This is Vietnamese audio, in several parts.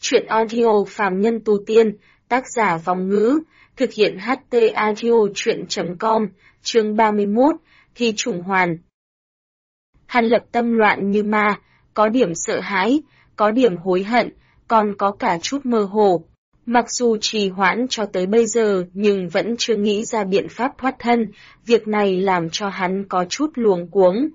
Truyện audio Phàm Nhân Tu Tiên, tác giả Vong Ngữ, thực hiện HT Audio Truyện.com, chương 31, Thi Trùng Hoàn. Hàn Lập tâm loạn như ma, có điểm sợ hãi, có điểm hối hận, còn có cả chút mơ hồ. Mặc dù trì hoãn cho tới bây giờ nhưng vẫn chưa nghĩ ra biện pháp thoát thân, việc này làm cho hắn có chút luống cuống.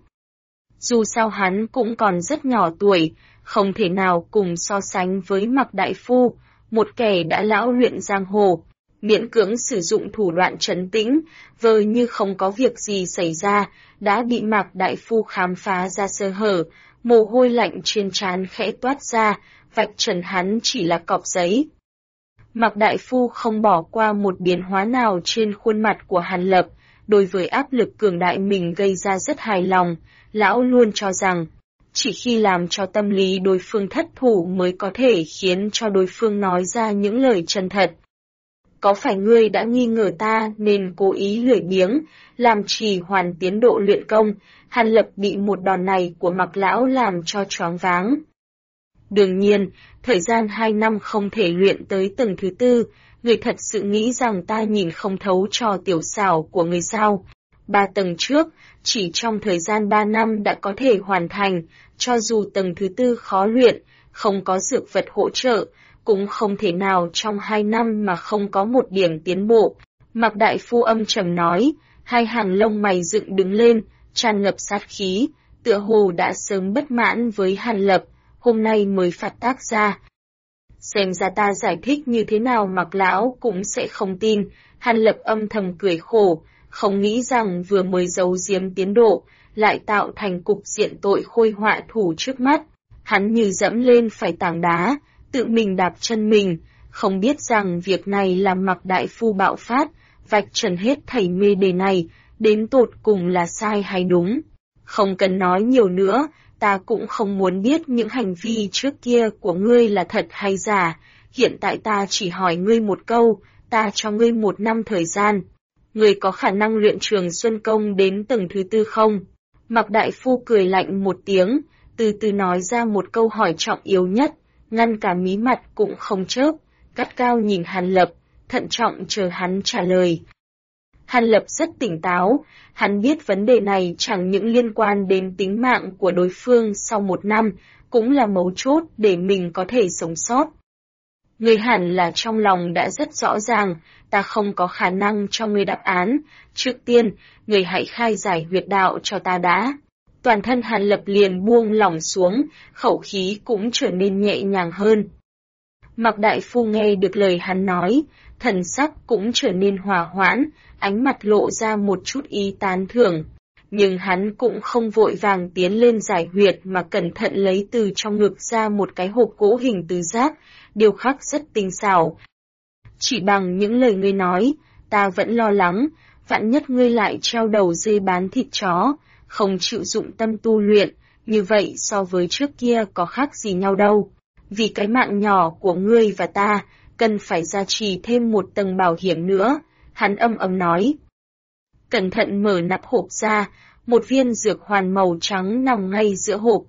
Dù sao hắn cũng còn rất nhỏ tuổi, không thể nào cùng so sánh với Mạc Đại Phu, một kẻ đã lão luyện giang hồ, miễn cưỡng sử dụng thủ đoạn trấn tĩnh, vờ như không có việc gì xảy ra, đã bị Mạc Đại Phu khám phá ra sơ hở, mồ hôi lạnh trên trán khẽ toát ra, vạch trần hắn chỉ là cọp giấy. Mạc Đại Phu không bỏ qua một biến hóa nào trên khuôn mặt của Hàn Lập, đối với áp lực cường đại mình gây ra rất hài lòng, lão luôn cho rằng, chỉ khi làm cho tâm lý đối phương thất thủ mới có thể khiến cho đối phương nói ra những lời chân thật. Có phải ngươi đã nghi ngờ ta nên cố ý lười biếng, làm trì hoãn tiến độ luyện công, Hàn Lập bị một đòn này của Mạc lão làm cho choáng váng. Đương nhiên, thời gian 2 năm không thể luyện tới tầng thứ 4, người thật sự nghĩ rằng ta nhìn không thấu trò tiểu xảo của người sao. 3 tầng trước, chỉ trong thời gian 3 năm đã có thể hoàn thành, cho dù tầng thứ 4 khó luyện, không có dược vật hỗ trợ, cũng không thể nào trong 2 năm mà không có một điểm tiến bộ. Mạc Đại Phu âm trầm nói, hai hàng lông mày dựng đứng lên, tràn ngập sát khí, tựa hồ đã sớm bất mãn với Hàn Lập, hôm nay mới phát tác ra. Xem ra ta giải thích như thế nào Mạc lão cũng sẽ không tin, Hàn Lập âm thầm cười khổ, không nghĩ rằng vừa mới giấu giếm tiến độ, lại tạo thành cục diện tội khôi họa thủ trước mắt. Hắn như dẫm lên phải tảng đá, tự mình đạp chân mình, không biết rằng việc này làm Mạc Đại Phu bạo phát, vạch trần hết thảy mê đề này, đến tột cùng là sai hay đúng. Không cần nói nhiều nữa, ta cũng không muốn biết những hành vi trước kia của ngươi là thật hay giả, hiện tại ta chỉ hỏi ngươi một câu, ta cho ngươi 1 năm thời gian. Ngươi có khả năng luyện Trường Xuân Công đến tầng thứ 4 không? Mạc Đại Phu cười lạnh một tiếng, từ từ nói ra một câu hỏi trọng yếu nhất, ngăn cả mí mặt cũng không chớp, gắt cao nhìn Hàn Lập, thận trọng chờ hắn trả lời. Hàn Lập rất tỉnh táo, hắn biết vấn đề này chẳng những liên quan đến tính mạng của đối phương sau 1 năm, cũng là mấu chốt để mình có thể sống sót. Ngươi hẳn là trong lòng đã rất rõ ràng, ta không có khả năng cho ngươi đáp án, trước tiên, ngươi hãy khai giải huyệt đạo cho ta đã. Toàn thân Hàn Lập liền buông lỏng xuống, khẩu khí cũng trở nên nhẹ nhàng hơn. Mạc Đại Phu nghe được lời hắn nói, thần sắc cũng trở nên hòa hoãn, ánh mặt lộ ra một chút ý tán thưởng. Nhưng hắn cũng không vội vàng tiến lên giải huyệt mà cẩn thận lấy từ trong ngực ra một cái hộp gỗ hình tứ giác, điêu khắc rất tinh xảo. Chỉ bằng những lời ngươi nói, ta vẫn lo lắng, vạn nhất ngươi lại treo đầu dê bán thịt chó, không chịu dụng tâm tu luyện, như vậy so với trước kia có khác gì nhau đâu. Vì cái mạng nhỏ của ngươi và ta, cần phải gia trì thêm một tầng bảo hiểm nữa, hắn âm ầm nói. Cẩn thận mở nắp hộp ra, một viên dược hoàn màu trắng nằm ngay giữa hộp.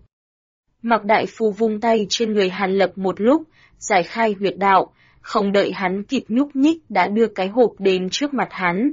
Mạc Đại Phu vung tay trên người Hàn Lập một lúc, giải khai huyệt đạo, không đợi hắn kịp nhúc nhích đã đưa cái hộp đến trước mặt hắn.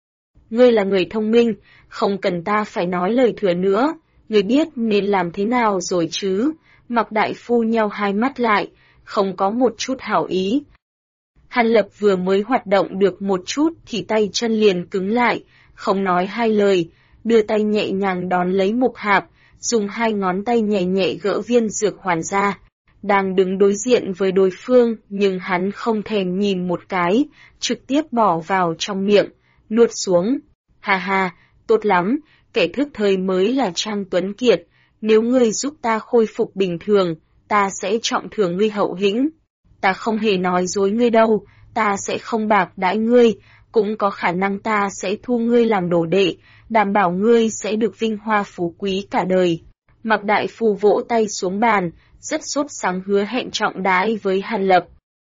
Ngươi là người thông minh, không cần ta phải nói lời thừa nữa, ngươi biết nên làm thế nào rồi chứ? Mạc Đại Phu nheo hai mắt lại, không có một chút hảo ý. Hàn Lập vừa mới hoạt động được một chút thì tay chân liền cứng lại, không nói hai lời, đưa tay nhẹ nhàng đón lấy mục hạp, dùng 2 ngón tay nhẹ nhẹ gỡ viên dược hoàn ra. Đang đứng đối diện với đối phương nhưng hắn không thèm nhìn một cái, trực tiếp bỏ vào trong miệng, nuốt xuống. Ha ha, tốt lắm, kẻ thức thời mới là Trang Tuấn Kiệt, nếu ngươi giúp ta khôi phục bình thường, ta sẽ trọng thưởng ngươi hậu hĩnh. Ta không hề nói dối ngươi đâu, ta sẽ không bạc đãi ngươi, cũng có khả năng ta sẽ thu ngươi làm đồ đệ, đảm bảo ngươi sẽ được vinh hoa phú quý cả đời. Mạc Đại Phu vỗ tay xuống bàn, rất sốt sắng hứa hẹn trọng đãi với Hàn Lập.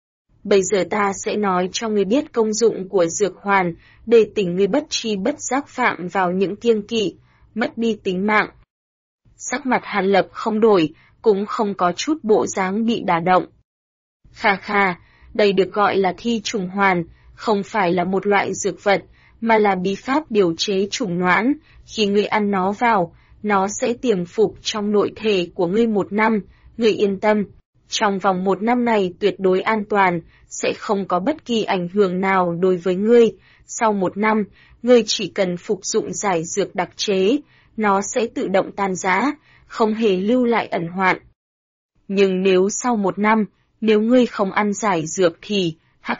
Bây giờ ta sẽ nói cho ngươi biết công dụng của dược hoàn, để tỉnh ngươi bất tri bất giác phạm vào những kiêng kỵ, mất đi tính mạng. Sắc mặt Hàn Lập không đổi, cũng không có chút bộ dáng bị đả động. Khà khà, đây được gọi là thi trùng hoàn, không phải là một loại dược vật, mà là bí pháp điều chế trùng noãn. Khi ngươi ăn nó vào, nó sẽ tiềm phục trong nội thể của ngươi 1 năm. Ngươi yên tâm, trong vòng 1 năm này tuyệt đối an toàn, sẽ không có bất kỳ ảnh hưởng nào đối với ngươi. Sau 1 năm, ngươi chỉ cần phục dụng giải dược đặc chế, nó sẽ tự động tan rã, không hề lưu lại ẩn hoạn. Nhưng nếu sau 1 năm, nếu ngươi không ăn giải dược thì,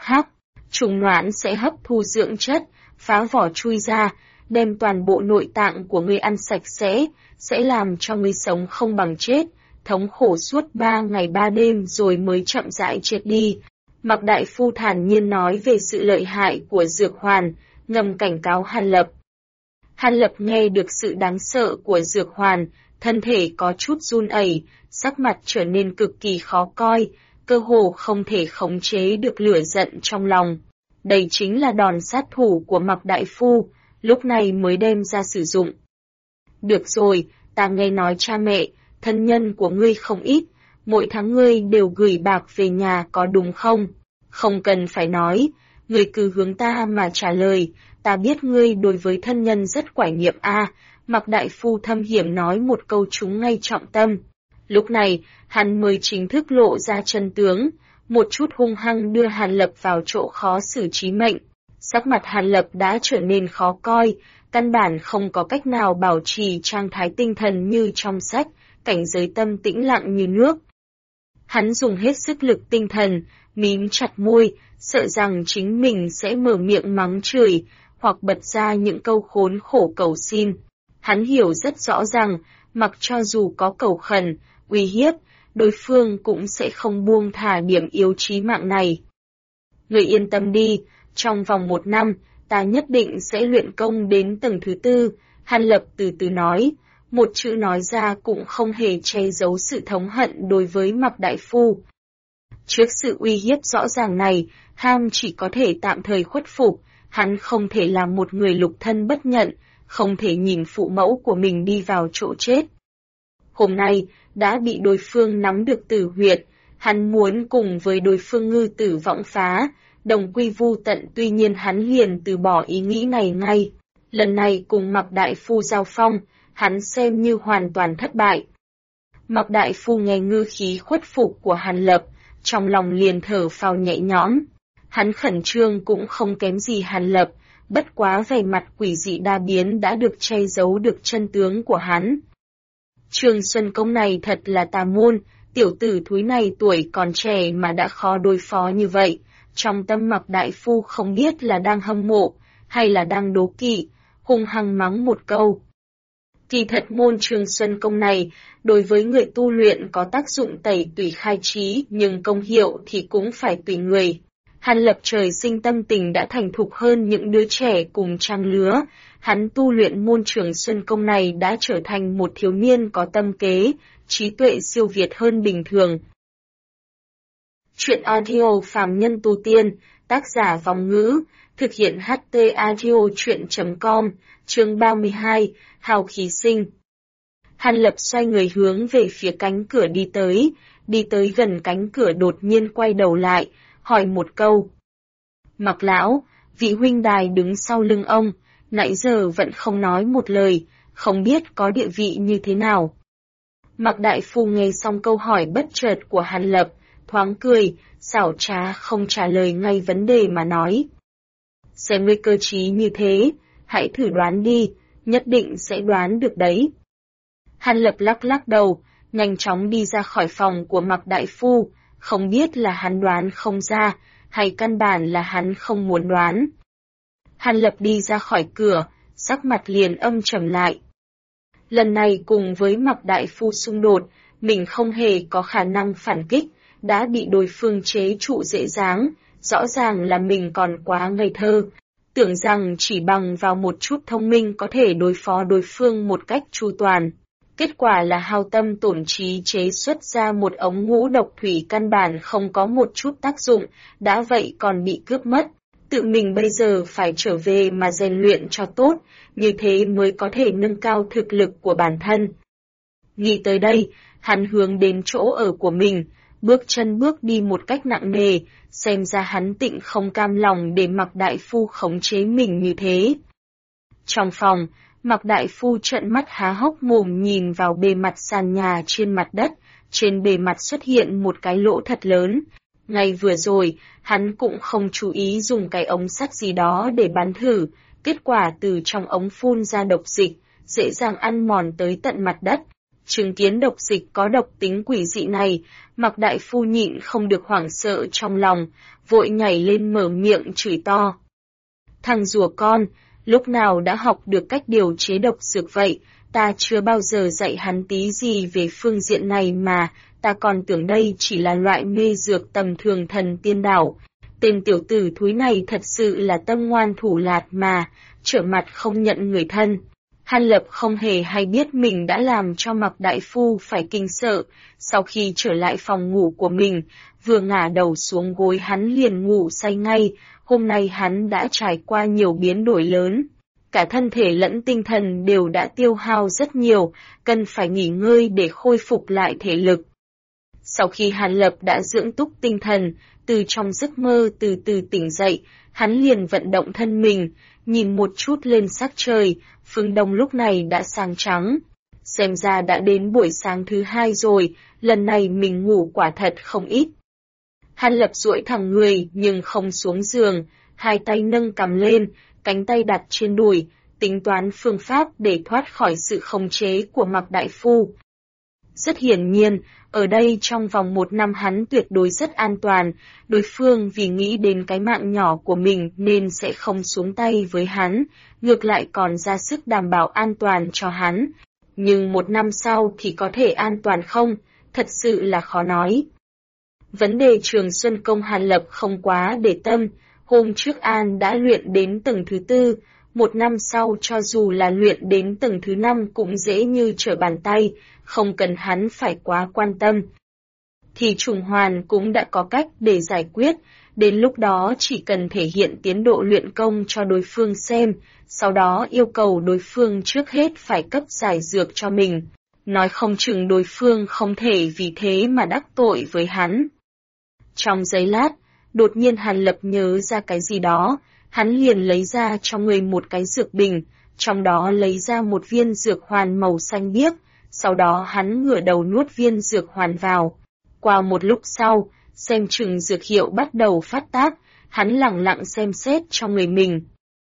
trùng noãn sẽ hấp thu dưỡng chất, phá vỏ chui ra, đem toàn bộ nội tạng của ngươi ăn sạch sẽ làm cho ngươi sống không bằng chết, thống khổ suốt 3 ngày 3 đêm rồi mới chậm rãi chết đi. Mạc Đại Phu thản nhiên nói về sự lợi hại của dược hoàn, ngầm cảnh cáo Hàn Lập. Hàn Lập nghe được sự đáng sợ của dược hoàn, thân thể có chút run ẩy, sắc mặt trở nên cực kỳ khó coi, cơ hồ không thể khống chế được lửa giận trong lòng. Đây chính là đòn sát thủ của Mạc Đại Phu, lúc này mới đem ra sử dụng. Được rồi, ta nghe nói cha mẹ, thân nhân của ngươi không ít, mỗi tháng ngươi đều gửi bạc về nhà có đúng không? Không cần phải nói, ngươi cứ hướng ta mà trả lời, ta biết ngươi đối với thân nhân rất quải niệm Mạc Đại Phu thâm hiểm nói một câu trúng ngay trọng tâm. Lúc này, hắn mới chính thức lộ ra chân tướng, một chút hung hăng đưa Hàn Lập vào chỗ khó xử trí mệnh. Sắc mặt Hàn Lập đã trở nên khó coi, căn bản không có cách nào bảo trì trạng thái tinh thần như trong sách, cảnh giới tâm tĩnh lặng như nước. Hắn dùng hết sức lực tinh thần, mím chặt môi, sợ rằng chính mình sẽ mở miệng mắng chửi, hoặc bật ra những câu khốn khổ cầu xin. Hắn hiểu rất rõ rằng, mặc cho dù có cầu khẩn, uy hiếp, đối phương cũng sẽ không buông thả điểm yếu chí mạng này. Người yên tâm đi, trong vòng 1 năm, ta nhất định sẽ luyện công đến tầng thứ 4, Hàn Lập từ từ nói, một chữ nói ra cũng không hề che giấu sự thống hận đối với Mạc Đại Phu. Trước sự uy hiếp rõ ràng này, Ham chỉ có thể tạm thời khuất phục, hắn không thể làm một người lục thân bất nhận, không thể nhìn phụ mẫu của mình đi vào chỗ chết. Hôm nay, đã bị đối phương nắm được tử huyệt, hắn muốn cùng với đối phương ngư tử võng phá, đồng quy vu tận, tuy nhiên hắn liền từ bỏ ý nghĩ này ngay. Lần này cùng Mạc Đại Phu giao phong, hắn xem như hoàn toàn thất bại. Mạc Đại Phu nghe ngư khí khuất phục của Hàn Lập, trong lòng liền thở phào nhẹ nhõm. Hắn khẩn trương cũng không kém gì Hàn Lập, bất quá vẻ mặt quỷ dị đa biến đã được che giấu được chân tướng của hắn. Trương Xuân Công này thật là tà môn, tiểu tử thúi này tuổi còn trẻ mà đã khó đối phó như vậy. Trong tâm Mạc Đại Phu không biết là đang hâm mộ, hay là đang đố kỵ, hung hăng mắng một câu. Kỳ thật môn Trương Xuân Công này, đối với người tu luyện có tác dụng tẩy tủy khai trí, nhưng công hiệu thì cũng phải tùy người. Hàn Lập trời sinh tâm tình đã thành thục hơn những đứa trẻ cùng trang lứa, hắn tu luyện môn Trường Xuân Công này đã trở thành một thiếu niên có tâm kế, trí tuệ siêu việt hơn bình thường. Chuyện audio phàm nhân tu tiên, tác giả Vong Ngữ, thực hiện HT Audio Chuyện.com, chương 32, Hào khí sinh. Hàn Lập xoay người hướng về phía cánh cửa đi tới gần cánh cửa đột nhiên quay đầu lại, hỏi một câu. Mạc lão, vị huynh đài đứng sau lưng ông, nãy giờ vẫn không nói một lời, không biết có địa vị như thế nào. Mạc Đại Phu nghe xong câu hỏi bất chợt của Hàn Lập, thoáng cười, xảo trá không trả lời ngay vấn đề mà nói. Xem ngươi cơ trí như thế, hãy thử đoán đi, nhất định sẽ đoán được đấy. Hàn Lập lắc lắc đầu, nhanh chóng đi ra khỏi phòng của Mạc Đại Phu, không biết là hắn đoán không ra, hay căn bản là hắn không muốn đoán. Hàn Lập đi ra khỏi cửa, sắc mặt liền âm trầm lại. Lần này cùng với Mạc Đại Phu xung đột, mình không hề có khả năng phản kích, đã bị đối phương chế trụ dễ dàng, rõ ràng là mình còn quá ngây thơ, tưởng rằng chỉ bằng vào một chút thông minh có thể đối phó đối phương một cách chu toàn. Kết quả là hao tâm tổn trí chế xuất ra một ống ngũ độc thủy căn bản không có một chút tác dụng, đã vậy còn bị cướp mất. Tự mình bây giờ phải trở về mà rèn luyện cho tốt, như thế mới có thể nâng cao thực lực của bản thân. Nghĩ tới đây, hắn hướng đến chỗ ở của mình, bước chân bước đi một cách nặng nề, xem ra hắn tịnh không cam lòng để Mạc đại phu khống chế mình như thế. Trong phòng, Mạc đại phu trợn mắt há hốc mồm nhìn vào bề mặt sàn nhà trên mặt đất, trên bề mặt xuất hiện một cái lỗ thật lớn. Ngay vừa rồi, hắn cũng không chú ý dùng cái ống sắt gì đó để bắn thử, kết quả từ trong ống phun ra độc dịch, dễ dàng ăn mòn tới tận mặt đất. Chứng kiến độc dịch có độc tính quỷ dị này, Mạc đại phu nhịn không được hoảng sợ trong lòng, vội nhảy lên mở miệng chửi to. Thằng rùa con, lúc nào đã học được cách điều chế độc dược vậy, ta chưa bao giờ dạy hắn tí gì về phương diện này mà, ta còn tưởng đây chỉ là loại mê dược tầm thường thần tiên đảo. Tên tiểu tử thúi này thật sự là tâm ngoan thủ lạt mà, trở mặt không nhận người thân. Hàn Lập không hề hay biết mình đã làm cho Mạc đại phu phải kinh sợ, sau khi trở lại phòng ngủ của mình, vừa ngả đầu xuống gối hắn liền ngủ say ngay, hôm nay hắn đã trải qua nhiều biến đổi lớn. Cả thân thể lẫn tinh thần đều đã tiêu hao rất nhiều, cần phải nghỉ ngơi để khôi phục lại thể lực. Sau khi Hàn Lập đã dưỡng túc tinh thần, từ trong giấc mơ từ từ tỉnh dậy, hắn liền vận động thân mình, nhìn một chút lên sắc trời, phương đông lúc này đã sáng trắng. Xem ra đã đến buổi sáng thứ hai rồi, lần này mình ngủ quả thật không ít. Hàn Lập duỗi thẳng người nhưng không xuống giường, hai tay nâng cằm lên, cánh tay đặt trên đùi, tính toán phương pháp để thoát khỏi sự khống chế của Mạc đại phu. Rất hiển nhiên, ở đây trong vòng 1 năm hắn tuyệt đối rất an toàn, đối phương vì nghĩ đến cái mạng nhỏ của mình nên sẽ không xuống tay với hắn, ngược lại còn ra sức đảm bảo an toàn cho hắn. Nhưng 1 năm sau thì có thể an toàn không, thật sự là khó nói. Vấn đề Trường Xuân Công Hàn Lập không quá để tâm, hôm trước An đã luyện đến tầng thứ 4, 1 năm sau cho dù là luyện đến tầng thứ 5 cũng dễ như trở bàn tay, không cần hắn phải quá quan tâm. Thì trùng hoàn cũng đã có cách để giải quyết, đến lúc đó chỉ cần thể hiện tiến độ luyện công cho đối phương xem, sau đó yêu cầu đối phương trước hết phải cấp giải dược cho mình. Nói không chừng đối phương không thể vì thế mà đắc tội với hắn. Trong giây lát, đột nhiên Hàn Lập nhớ ra cái gì đó, hắn liền lấy ra trong người một cái dược bình, trong đó lấy ra một viên dược hoàn màu xanh biếc, sau đó hắn ngửa đầu nuốt viên dược hoàn vào. Qua một lúc sau, xem chừng dược hiệu bắt đầu phát tác, hắn lẳng lặng xem xét trong người mình.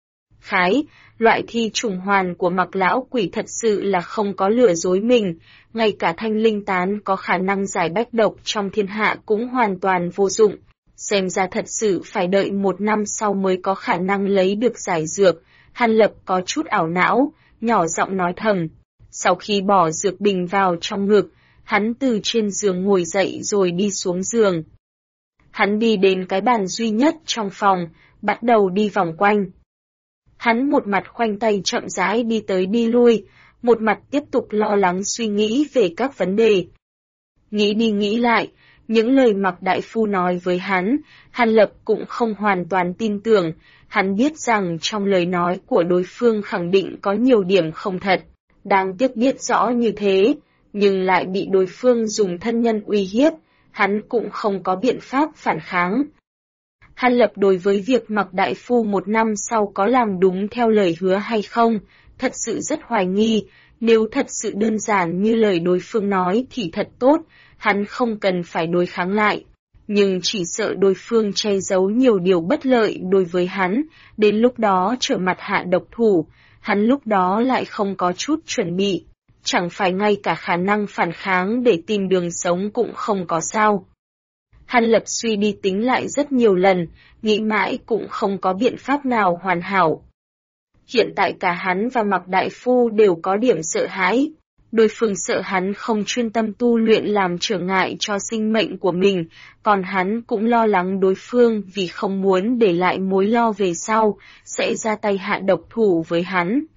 Khái, loại thi trùng hoàn của Mạc lão quỷ thật sự là không có lừa dối mình, ngay cả thanh linh tán có khả năng giải bách độc trong thiên hạ cũng hoàn toàn vô dụng. Xem ra thật sự phải đợi 1 năm sau mới có khả năng lấy được giải dược. Hàn Lập có chút ảo não, nhỏ giọng nói thầm. Sau khi bỏ dược bình vào trong ngực, hắn từ trên giường ngồi dậy rồi đi xuống giường. Hắn đi đến cái bàn duy nhất trong phòng, bắt đầu đi vòng quanh. Hắn một mặt khoanh tay chậm rãi đi tới đi lui, một mặt tiếp tục lo lắng suy nghĩ về các vấn đề. Nghĩ đi nghĩ lại, những lời Mạc đại phu nói với hắn, Hàn Lập cũng không hoàn toàn tin tưởng, hắn biết rằng trong lời nói của đối phương khẳng định có nhiều điểm không thật, đáng tiếc biết rõ như thế, nhưng lại bị đối phương dùng thân nhân uy hiếp, hắn cũng không có biện pháp phản kháng. Hàn Lập đối với việc Mạc đại phu 1 năm sau có làm đúng theo lời hứa hay không, thật sự rất hoài nghi, nếu thật sự đơn giản như lời đối phương nói thì thật tốt, hắn không cần phải đối kháng lại. Nhưng chỉ sợ đối phương che giấu nhiều điều bất lợi đối với hắn, đến lúc đó trở mặt hạ độc thủ, hắn lúc đó lại không có chút chuẩn bị, chẳng phải ngay cả khả năng phản kháng để tìm đường sống cũng không có sao. Hàn Lập suy đi tính lại rất nhiều lần, nghĩ mãi cũng không có biện pháp nào hoàn hảo. Hiện tại cả hắn và Mạc đại phu đều có điểm sợ hãi. Đối phương sợ hắn không chuyên tâm tu luyện làm trở ngại cho sinh mệnh của mình, còn hắn cũng lo lắng đối phương vì không muốn để lại mối lo về sau, sẽ ra tay hạ độc thủ với hắn.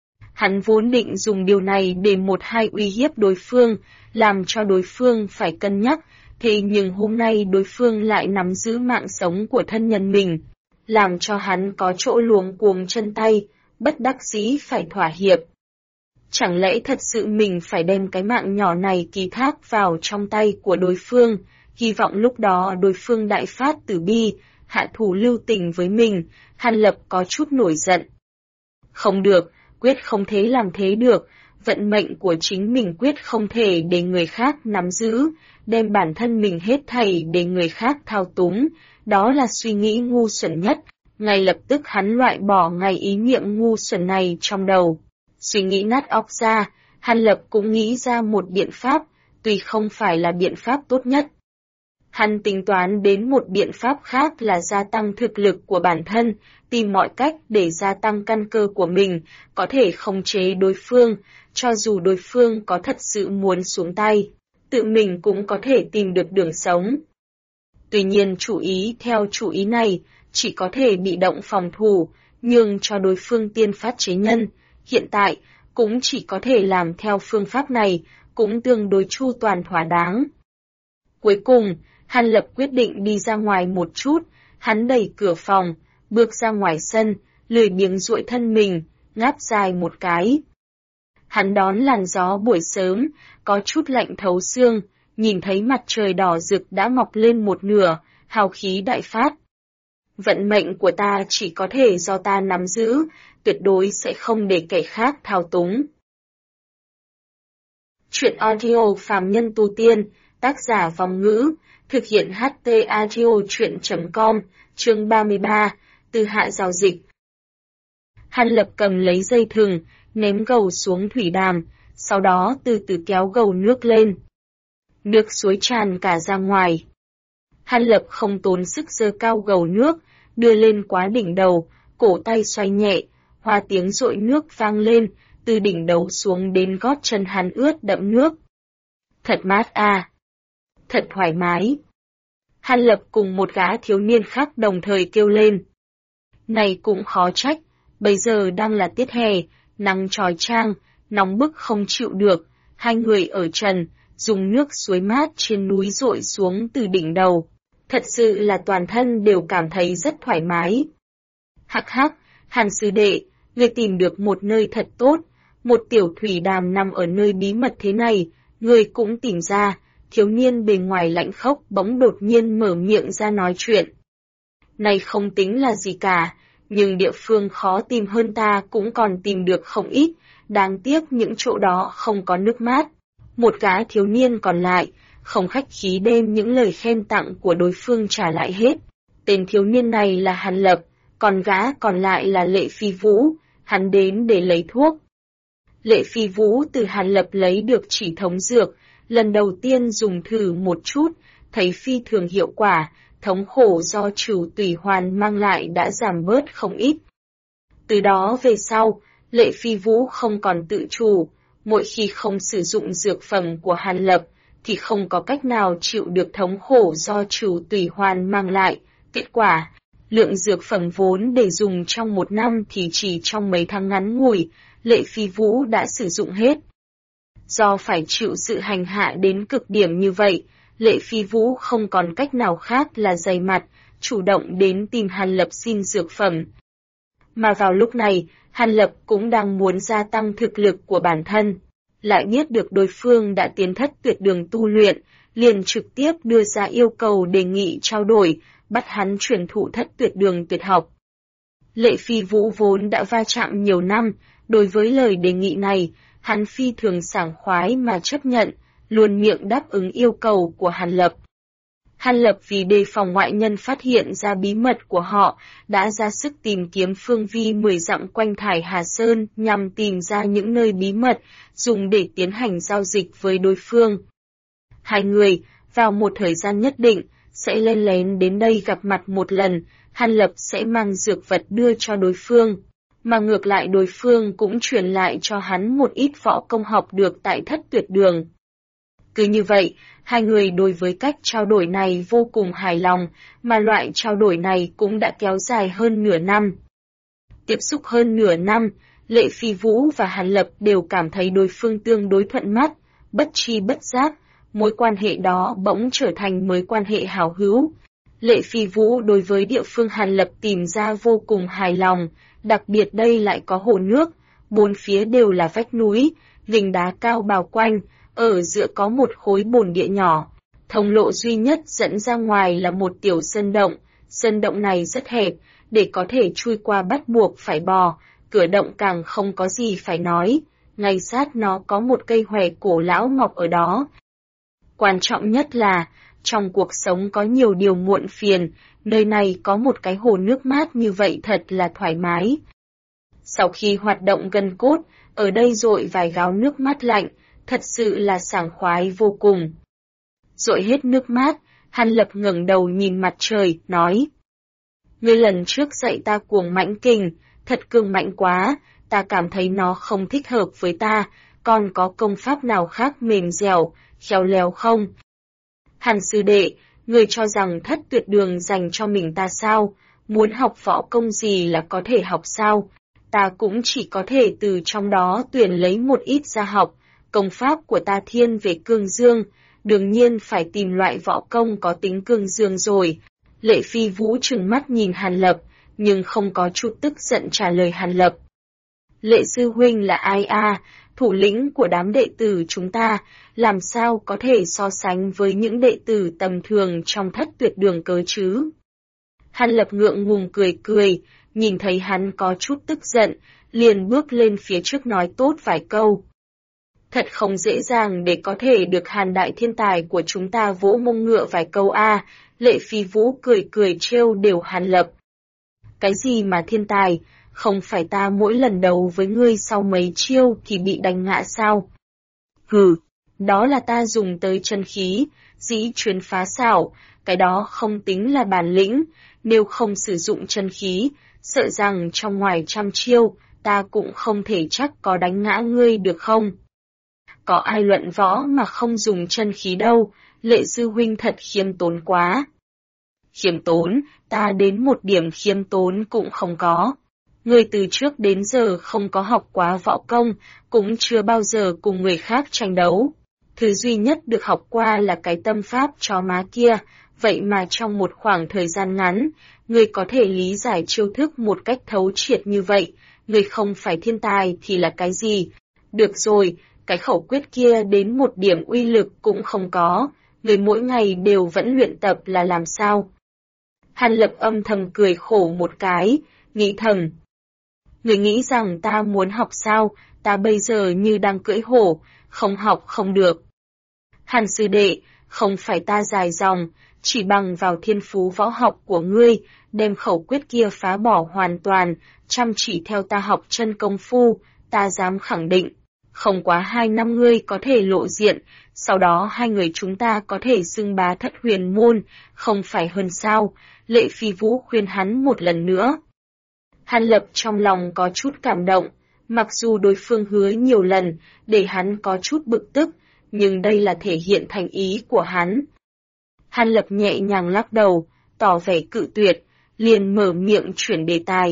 Hắn vốn định dùng điều này để 1-2 uy hiếp đối phương, làm cho đối phương phải cân nhắc, thế nhưng hôm nay đối phương lại nắm giữ mạng sống của thân nhân mình, làm cho hắn có chỗ luống cuống chân tay, bất đắc dĩ phải thỏa hiệp. Chẳng lẽ thật sự mình phải đem cái mạng nhỏ này ký thác vào trong tay của đối phương, hy vọng lúc đó đối phương đại phát từ bi, hạ thủ lưu tình với mình. Hàn Lập có chút nổi giận. Không được, quyết không thể làm thế được, vận mệnh của chính mình quyết không thể để người khác nắm giữ, đem bản thân mình hết thảy để người khác thao túng, đó là suy nghĩ ngu xuẩn nhất. Ngay lập tức hắn loại bỏ ngay ý niệm ngu xuẩn này trong đầu. Suy nghĩ nát óc ra, Hàn Lập cũng nghĩ ra một biện pháp, tuy không phải là biện pháp tốt nhất. Hắn tính toán đến một biện pháp khác là gia tăng thực lực của bản thân, tìm mọi cách để gia tăng căn cơ của mình, có thể khống chế đối phương, cho dù đối phương có thật sự muốn xuống tay, tự mình cũng có thể tìm được đường sống. Tuy nhiên theo chủ ý này, chỉ có thể bị động phòng thủ, nhưng cho đối phương tiên phát chế nhân, hiện tại, cũng chỉ có thể làm theo phương pháp này, cũng tương đối chu toàn thỏa đáng. Cuối cùng, Hàn Lập quyết định đi ra ngoài một chút, hắn đẩy cửa phòng, bước ra ngoài sân, lười biếng duỗi thân mình, ngáp dài một cái. Hắn đón làn gió buổi sớm, có chút lạnh thấu xương, nhìn thấy mặt trời đỏ rực đã mọc lên một nửa, hào khí đại phát. Vận mệnh của ta chỉ có thể do ta nắm giữ, tuyệt đối sẽ không để kẻ khác thao túng. Chuyện audio Phàm Nhân Tu Tiên, tác giả Vòng Ngữ, thực hiện HT Audio Chuyện.com, chương 33, từ hạ giao dịch. Hàn Lập cầm lấy dây thừng, ném gầu xuống thủy đàm, sau đó từ từ kéo gầu nước lên. Nước suối tràn cả ra ngoài. Hàn Lập không tốn sức giơ cao gầu nước, đưa lên quá đỉnh đầu, cổ tay xoay nhẹ, hoa tiếng rội nước vang lên, từ đỉnh đầu xuống đến gót chân hắn ướt đẫm nước. Thật mát à! Thật thoải mái! Hàn Lập cùng một gã thiếu niên khác đồng thời kêu lên. Này cũng khó trách, bây giờ đang là tiết hè, nắng chói chang, nóng bức không chịu được, hai người ở trần, dùng nước suối mát trên núi dội xuống từ đỉnh đầu. Thật sự là toàn thân đều cảm thấy rất thoải mái. Hắc hắc, Hàn sư đệ, ngươi tìm được một nơi thật tốt, một tiểu thủy đàm nằm ở nơi bí mật thế này, ngươi cũng tìm ra. Thiếu niên bề ngoài lạnh khốc bỗng đột nhiên mở miệng ra nói chuyện. Này không tính là gì cả, nhưng địa phương khó tìm hơn ta cũng còn tìm được không ít, đáng tiếc những chỗ đó không có nước mát. Một gã thiếu niên còn lại, không khách khí đem những lời khen tặng của đối phương trả lại hết. Tên thiếu niên này là Hàn Lập, còn gã còn lại là Lệ Phi Vũ, hắn đến để lấy thuốc. Lệ Phi Vũ từ Hàn Lập lấy được chỉ thống dược, lần đầu tiên dùng thử một chút, thấy phi thường hiệu quả, thống khổ do trừ tùy hoàn mang lại đã giảm bớt không ít. Từ đó về sau, Lệ Phi Vũ không còn tự chủ, mỗi khi không sử dụng dược phẩm của Hàn Lập, thì không có cách nào chịu được thống khổ do trừ tùy hoàn mang lại. Kết quả, lượng dược phẩm vốn để dùng trong một năm thì chỉ trong mấy tháng ngắn ngủi, Lệ Phi Vũ đã sử dụng hết. Do phải chịu sự hành hạ đến cực điểm như vậy, Lệ Phi Vũ không còn cách nào khác là dày mặt, chủ động đến tìm Hàn Lập xin dược phẩm. Mà vào lúc này, Hàn Lập cũng đang muốn gia tăng thực lực của bản thân. Lại biết được đối phương đã tiến thất tuyệt đường tu luyện, liền trực tiếp đưa ra yêu cầu đề nghị trao đổi, bắt hắn truyền thụ thất tuyệt đường tuyệt học. Lệ Phi Vũ vốn đã va chạm nhiều năm, đối với lời đề nghị này, hắn phi thường sảng khoái mà chấp nhận, luôn miệng đáp ứng yêu cầu của Hàn Lập. Hàn Lập vì đề phòng ngoại nhân phát hiện ra bí mật của họ, đã ra sức tìm kiếm phương vi 10 dặm quanh Thải Hà Sơn nhằm tìm ra những nơi bí mật, dùng để tiến hành giao dịch với đối phương. Hai người, vào một thời gian nhất định, sẽ len lén đến đây gặp mặt một lần, Hàn Lập sẽ mang dược vật đưa cho đối phương. Mà ngược lại đối phương cũng truyền lại cho hắn một ít võ công học được tại thất tuyệt đường. Cứ như vậy, hai người đối với cách trao đổi này vô cùng hài lòng, mà loại trao đổi này cũng đã kéo dài hơn nửa năm. Tiếp xúc hơn nửa năm, Lệ Phi Vũ và Hàn Lập đều cảm thấy đối phương tương đối thuận mắt, bất tri bất giác, mối quan hệ đó bỗng trở thành mối quan hệ hảo hữu. Lệ Phi Vũ đối với địa phương Hàn Lập tìm ra vô cùng hài lòng, đặc biệt đây lại có hồ nước, bốn phía đều là vách núi, gành đá cao bao quanh, ở giữa có một khối bồn địa nhỏ, Thông lộ duy nhất dẫn ra ngoài là một tiểu sân động này rất hẹp, để có thể chui qua bắt buộc phải bò, cửa động càng không có gì phải nói, ngay sát nó có một cây hòe cổ lão mọc ở đó. Quan trọng nhất là, trong cuộc sống có nhiều điều muộn phiền, nơi này có một cái hồ nước mát như vậy thật là thoải mái. Sau khi hoạt động gân cốt, ở đây dội vài gáo nước mát lạnh, thật sự là sảng khoái vô cùng. Dội hết nước mát, Hàn Lập ngẩng đầu nhìn mặt trời, nói. Ngươi lần trước dạy ta cuồng mãnh kình, thật cường mạnh quá, ta cảm thấy nó không thích hợp với ta, còn có công pháp nào khác mềm dẻo, khéo léo không? Hàn sư đệ, ngươi cho rằng thất tuyệt đường dành cho mình ta sao, muốn học võ công gì là có thể học sao? Ta cũng chỉ có thể từ trong đó tuyển lấy một ít ra học, công pháp của ta thiên về cương dương, đương nhiên phải tìm loại võ công có tính cương dương rồi. Lệ Phi Vũ trừng mắt nhìn Hàn Lập, nhưng không có chút tức giận trả lời Hàn Lập. Lệ sư huynh là ai a? Thủ lĩnh của đám đệ tử chúng ta, làm sao có thể so sánh với những đệ tử tầm thường trong thất tuyệt đường cớ chứ? Hàn Lập ngượng ngùng cười, nhìn thấy hắn có chút tức giận, liền bước lên phía trước nói tốt vài câu. Thật không dễ dàng để có thể được Hàn đại thiên tài của chúng ta vỗ mông ngựa vài câu a. Lệ Phi Vũ cười trêu đều Hàn Lập. Cái gì mà thiên tài, không phải ta mỗi lần đấu với ngươi sau mấy chiêu thì bị đánh ngã sao? Hừ, đó là ta dùng tới chân khí, dĩ chuyến phá xảo, cái đó không tính là bản lĩnh, nếu không sử dụng chân khí, sợ rằng trong ngoài trăm chiêu, ta cũng không thể chắc có đánh ngã ngươi được không? Có ai luận võ mà không dùng chân khí đâu, Lệ sư huynh thật khiêm tốn quá. Khiêm tốn, ta đến một điểm khiêm tốn cũng không có. Ngươi từ trước đến giờ không có học quá võ công, cũng chưa bao giờ cùng người khác tranh đấu. Thứ duy nhất được học qua là cái tâm pháp chó má kia, vậy mà trong một khoảng thời gian ngắn, ngươi có thể lý giải chiêu thức một cách thấu triệt như vậy, ngươi không phải thiên tài thì là cái gì? Được rồi, cái khẩu quyết kia đến một điểm uy lực cũng không có, ngươi mỗi ngày đều vẫn luyện tập là làm sao? Hàn Lập âm thầm cười khổ một cái, nghĩ thầm. Người nghĩ rằng ta muốn học sao, ta bây giờ như đang cưỡi hổ, không học không được. Hàn sư đệ, không phải ta dài dòng, chỉ bằng vào thiên phú võ học của ngươi, đem khẩu quyết kia phá bỏ hoàn toàn, chăm chỉ theo ta học chân công phu, ta dám khẳng định. Không quá 2 năm ngươi có thể lộ diện, sau đó hai người chúng ta có thể xưng bá thất huyền môn, không phải hơn sao? Lệ Phi Vũ khuyên hắn một lần nữa. Hàn Lập trong lòng có chút cảm động, mặc dù đối phương hứa nhiều lần, để hắn có chút bực tức, nhưng đây là thể hiện thành ý của hắn. Hàn Lập nhẹ nhàng lắc đầu, tỏ vẻ cự tuyệt, liền mở miệng chuyển đề tài.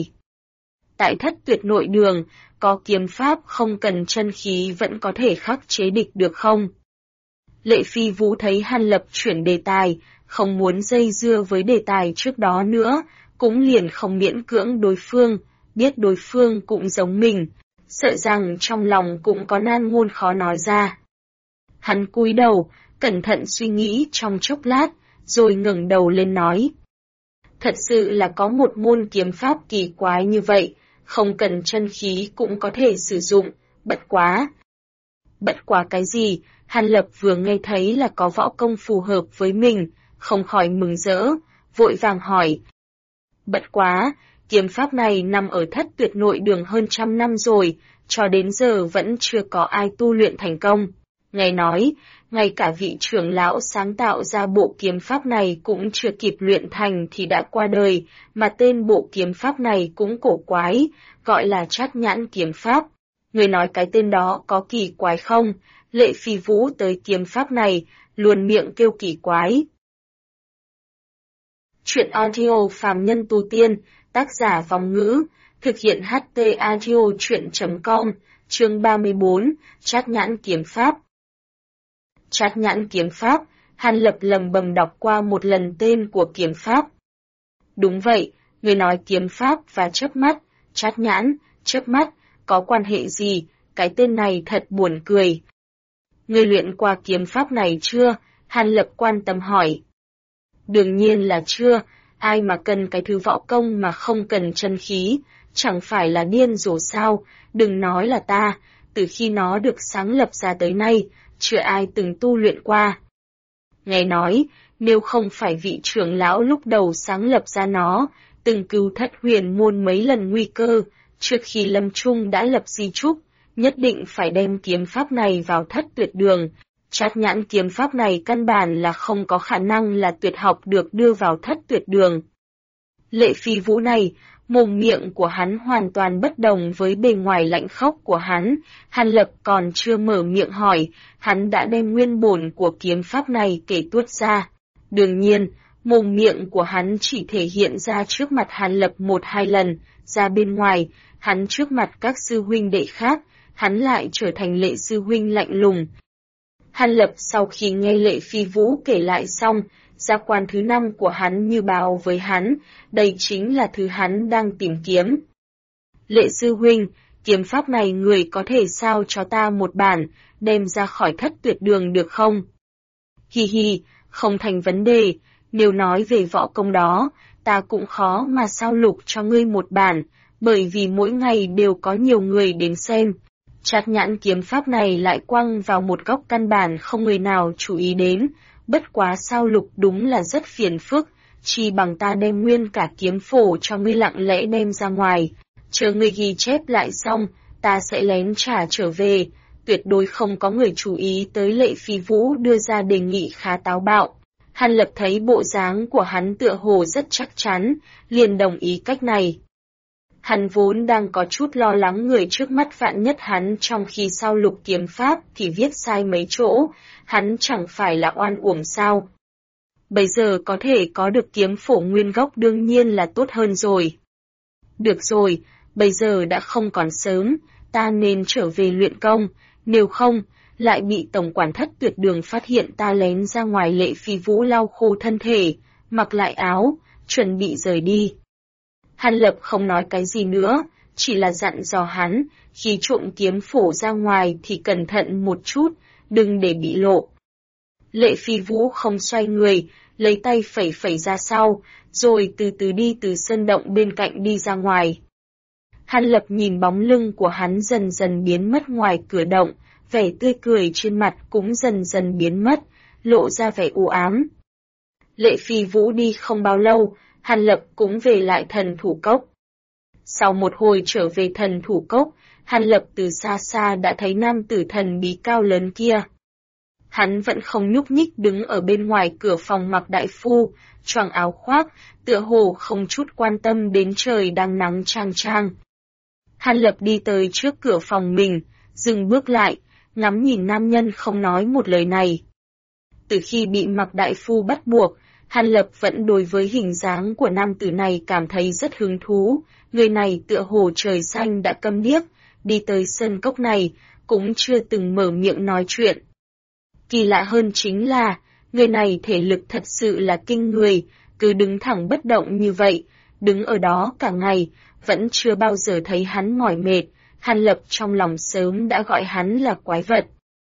Tại thất tuyệt nội đường, có kiếm pháp không cần chân khí vẫn có thể khắc chế địch được không? Lệ Phi Vũ thấy Hàn Lập chuyển đề tài, không muốn dây dưa với đề tài trước đó nữa, cũng liền không miễn cưỡng đối phương, biết đối phương cũng giống mình, sợ rằng trong lòng cũng có nan ngôn khó nói ra. Hắn cúi đầu, cẩn thận suy nghĩ trong chốc lát, rồi ngẩng đầu lên nói. Thật sự là có một môn kiếm pháp kỳ quái như vậy, không cần chân khí cũng có thể sử dụng, bật quá. Bật quá cái gì? Hàn Lập vừa nghe thấy là có võ công phù hợp với mình, không khỏi mừng rỡ, vội vàng hỏi. Bật quá, kiếm pháp này nằm ở thất tuyệt nội đường hơn 100 năm rồi, cho đến giờ vẫn chưa có ai tu luyện thành công. Nghe nói, ngay cả vị trưởng lão sáng tạo ra bộ kiếm pháp này cũng chưa kịp luyện thành thì đã qua đời, mà tên bộ kiếm pháp này cũng cổ quái, gọi là Trát Nhãn kiếm pháp. Người nói cái tên đó có kỳ quái không? Lệ Phi Vũ tới kiếm pháp này, luôn miệng kêu kỳ quái. Chuyện audio phàm nhân tu tiên, tác giả Vong Ngữ, thực hiện HT audio chuyện.com, chương 34, Trát Nhãn kiếm pháp. Trát Nhãn kiếm pháp, Hàn Lập lầm bầm đọc qua một lần tên của kiếm pháp. Đúng vậy, người nói kiếm pháp và chớp mắt, Trát Nhãn, chớp mắt, có quan hệ gì, cái tên này thật buồn cười. Người luyện qua kiếm pháp này chưa? Hàn Lập quan tâm hỏi. Đương nhiên là chưa, ai mà cần cái thứ võ công mà không cần chân khí, chẳng phải là điên rồ sao, đừng nói là ta, từ khi nó được sáng lập ra tới nay, chưa ai từng tu luyện qua. Nghe nói, nếu không phải vị trưởng lão lúc đầu sáng lập ra nó, từng cứu Thất Huyền môn mấy lần nguy cơ, trước khi lâm chung đã lập di chúc, nhất định phải đem kiếm pháp này vào Thất Tuyệt Đường. Trát Nhãn kiếm pháp này căn bản là không có khả năng là tuyệt học được đưa vào Thất Tuyệt Đường. Lệ Phi Vũ này, mồm miệng của hắn hoàn toàn bất đồng với bề ngoài lạnh khốc của hắn, Hàn Lập còn chưa mở miệng hỏi, hắn đã đem nguyên bổn của kiếm pháp này kể tuốt ra. Đương nhiên, mồm miệng của hắn chỉ thể hiện ra trước mặt Hàn Lập 1-2 lần, ra bên ngoài, hắn trước mặt các sư huynh đệ khác, hắn lại trở thành Lệ sư huynh lạnh lùng. Hàn Lập sau khi nghe Lệ Phi Vũ kể lại xong, giác quan thứ 5 của hắn như báo với hắn, đây chính là thứ hắn đang tìm kiếm. Lệ sư huynh, kiếm pháp này người có thể sao cho ta một bản, đem ra khỏi Thất Tuyệt Đường được không? Hi hi, không thành vấn đề, nếu nói về võ công đó, ta cũng khó mà sao lục cho ngươi một bản, bởi vì mỗi ngày đều có nhiều người đến xem. Trát Nhãn kiếm pháp này lại quăng vào một góc căn bản không người nào chú ý đến, bất quá sao lục đúng là rất phiền phức, chỉ bằng ta đem nguyên cả kiếm phổ cho ngươi lặng lẽ đem ra ngoài, chờ ngươi ghi chép lại xong, ta sẽ lén trả trở về, tuyệt đối không có người chú ý tới Lệ Phi Vũ đưa ra đề nghị khá táo bạo. Hàn Lập thấy bộ dáng của hắn tựa hồ rất chắc chắn, liền đồng ý cách này. Hắn vốn đang có chút lo lắng người trước mắt vạn nhất hắn trong khi sao lục kiếm pháp thì viết sai mấy chỗ, hắn chẳng phải là oan uổng sao. Bây giờ có thể có được kiếm phổ nguyên gốc đương nhiên là tốt hơn rồi. Được rồi, bây giờ đã không còn sớm, ta nên trở về luyện công, nếu không, lại bị tổng quản Thất Tuyệt Đường phát hiện ta lén ra ngoài. Lệ Phi Vũ lau khô thân thể, mặc lại áo, chuẩn bị rời đi. Hàn Lập không nói cái gì nữa, chỉ là dặn dò hắn, khi trộm kiếm phổ ra ngoài thì cẩn thận một chút, đừng để bị lộ. Lệ Phi Vũ không xoay người, lấy tay phẩy phẩy ra sau, rồi từ từ đi từ sân động bên cạnh đi ra ngoài. Hàn Lập nhìn bóng lưng của hắn dần dần biến mất ngoài cửa động, vẻ tươi cười trên mặt cũng dần dần biến mất, lộ ra vẻ u ám. Lệ Phi Vũ đi không bao lâu, Hàn Lập cũng về lại Thần Thủ Cốc. Sau một hồi trở về Thần Thủ Cốc, Hàn Lập từ xa xa đã thấy nam tử thần bí cao lớn kia. Hắn vẫn không nhúc nhích đứng ở bên ngoài cửa phòng Mạc đại phu, choàng áo khoác, tựa hồ không chút quan tâm đến trời đang nắng chang chang. Hàn Lập đi tới trước cửa phòng mình, dừng bước lại, ngắm nhìn nam nhân không nói một lời này. Từ khi bị Mạc đại phu bắt buộc, Hàn Lập vẫn đối với hình dáng của nam tử này cảm thấy rất hứng thú, người này tựa hồ trời xanh đã câm điếc, đi tới sân cốc này, cũng chưa từng mở miệng nói chuyện. Kỳ lạ hơn chính là, người này thể lực thật sự là kinh người, cứ đứng thẳng bất động như vậy, đứng ở đó cả ngày, vẫn chưa bao giờ thấy hắn mỏi mệt, Hàn Lập trong lòng sớm đã gọi hắn là quái vật.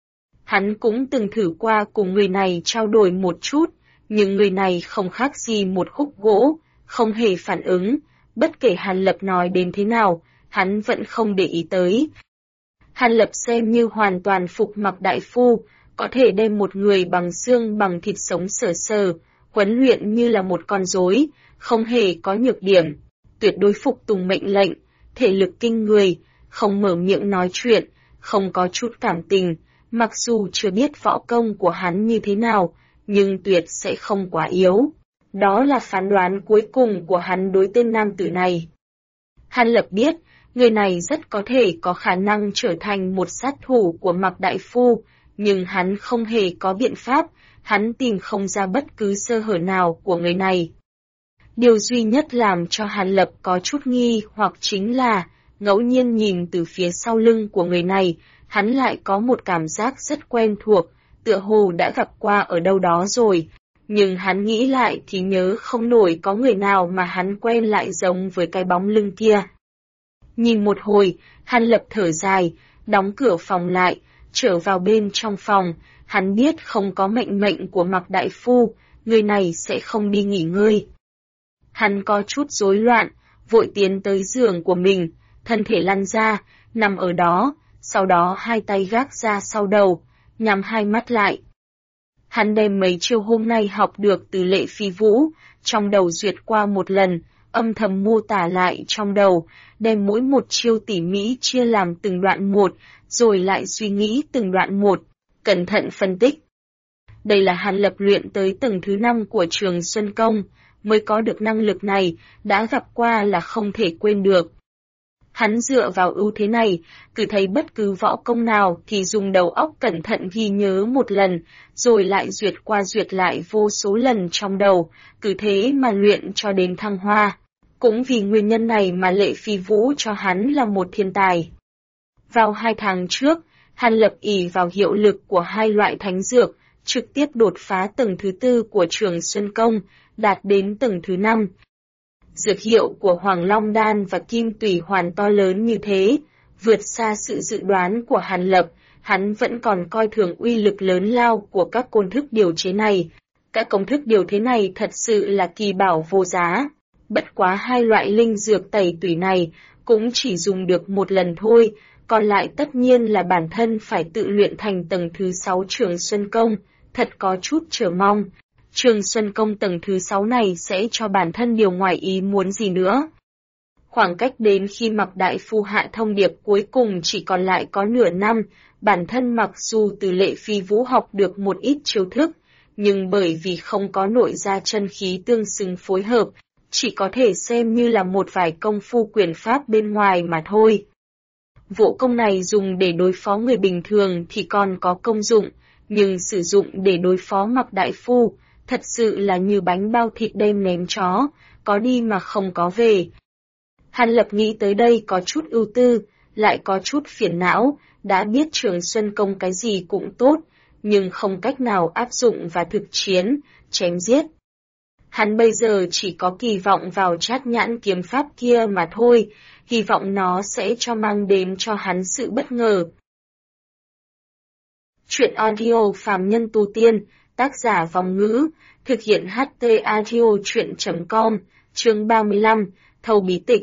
Hắn cũng từng thử qua cùng người này trao đổi một chút, nhưng người này không khác gì một khúc gỗ, không hề phản ứng, bất kể Hàn Lập nói đến thế nào, hắn vẫn không để ý tới. Hàn Lập xem như hoàn toàn phục Mạc đại phu, có thể đem một người bằng xương bằng thịt sống sờ sờ, huấn luyện như là một con rối, không hề có nhược điểm, tuyệt đối phục tùng mệnh lệnh, thể lực kinh người, không mở miệng nói chuyện, không có chút cảm tình, mặc dù chưa biết võ công của hắn như thế nào, nhưng tuyệt sẽ không quá yếu. Đó là phán đoán cuối cùng của hắn đối tên nam tử này. Hàn Lập biết, người này rất có thể có khả năng trở thành một sát thủ của Mạc đại phu, nhưng hắn không hề có biện pháp, hắn tìm không ra bất cứ sơ hở nào của người này. Điều duy nhất làm cho Hàn Lập có chút nghi hoặc chính là, ngẫu nhiên nhìn từ phía sau lưng của người này, hắn lại có một cảm giác rất quen thuộc, tựa hồ đã gặp qua ở đâu đó rồi. Nhưng hắn nghĩ lại thì nhớ không nổi có người nào mà hắn quen lại giống với cái bóng lưng kia. Nhìn một hồi, Hàn Lập thở dài, đóng cửa phòng lại, trở vào bên trong phòng, hắn biết không có mệnh của Mạc đại phu, người này sẽ không đi nghỉ ngơi. Hắn có chút rối loạn, vội tiến tới giường của mình, thân thể lăn ra, nằm ở đó, sau đó hai tay gác ra sau đầu, nhắm hai mắt lại. Hắn đem mấy chiêu hôm nay học được từ Lệ Phi Vũ, trong đầu duyệt qua một lần, âm thầm mô tả lại trong đầu, đem mỗi một chiêu tỉ mỉ chia làm từng đoạn một, rồi lại suy nghĩ từng đoạn một, cẩn thận phân tích. Đây là Hàn Lập luyện tới tầng thứ 5 của Trường Xuân Công, mới có được năng lực này, đã gặp qua là không thể quên được. Hắn dựa vào ưu thế này, cứ thấy bất cứ võ công nào thì dùng đầu óc cẩn thận ghi nhớ một lần, rồi lại duyệt qua duyệt lại vô số lần trong đầu, cứ thế mà luyện cho đến thăng hoa. Cũng vì nguyên nhân này mà Lệ Phi Vũ cho hắn là một thiên tài. Vào 2 tháng trước, Hàn Lập ỷ vào hiệu lực của hai loại thánh dược, trực tiếp đột phá tầng thứ 4 của Trường Xuân Công, đạt đến tầng thứ 5. Dược hiệu của Hoàng Long Đan và Kim Tùy Hoàn to lớn như thế, vượt xa sự dự đoán của Hàn Lập, hắn vẫn còn coi thường uy lực lớn lao của các công thức điều chế này. Các công thức điều thế này thật sự là kỳ bảo vô giá. Bất quá hai loại linh dược tẩy tủy này cũng chỉ dùng được một lần thôi, còn lại tất nhiên là bản thân phải tự luyện thành tầng thứ 6 Trường Xuân Công, thật có chút chờ mong. Trường Xuân Công tầng thứ 6 này sẽ cho bản thân điều ngoài ý muốn gì nữa. Khoảng cách đến khi Mạc đại phu hạ thông điệp cuối cùng chỉ còn lại có nửa năm, bản thân mặc dù từ Lệ Phi Vũ học được một ít chiêu thức, nhưng bởi vì không có nội gia chân khí tương xứng phối hợp, chỉ có thể xem như là một vài công phu quyền pháp bên ngoài mà thôi. Vũ công này dùng để đối phó người bình thường thì còn có công dụng, nhưng sử dụng để đối phó Mạc đại phu, thật sự là như bánh bao thịt đem ném chó, có đi mà không có về. Hàn Lập nghĩ tới đây có chút ưu tư, lại có chút phiền não, đã biết Trường Xuân Công cái gì cũng tốt, nhưng không cách nào áp dụng và thực chiến, chém giết. Hắn bây giờ chỉ có kỳ vọng vào Trát Nhãn kiếm pháp kia mà thôi, hy vọng nó sẽ cho mang đến cho hắn sự bất ngờ. Chuyện audio Phàm Nhân Tu Tiên, tác giả Vòng Ngữ, thực hiện HT Audio Chuyện.com, chương 35, Thâu bí tịch.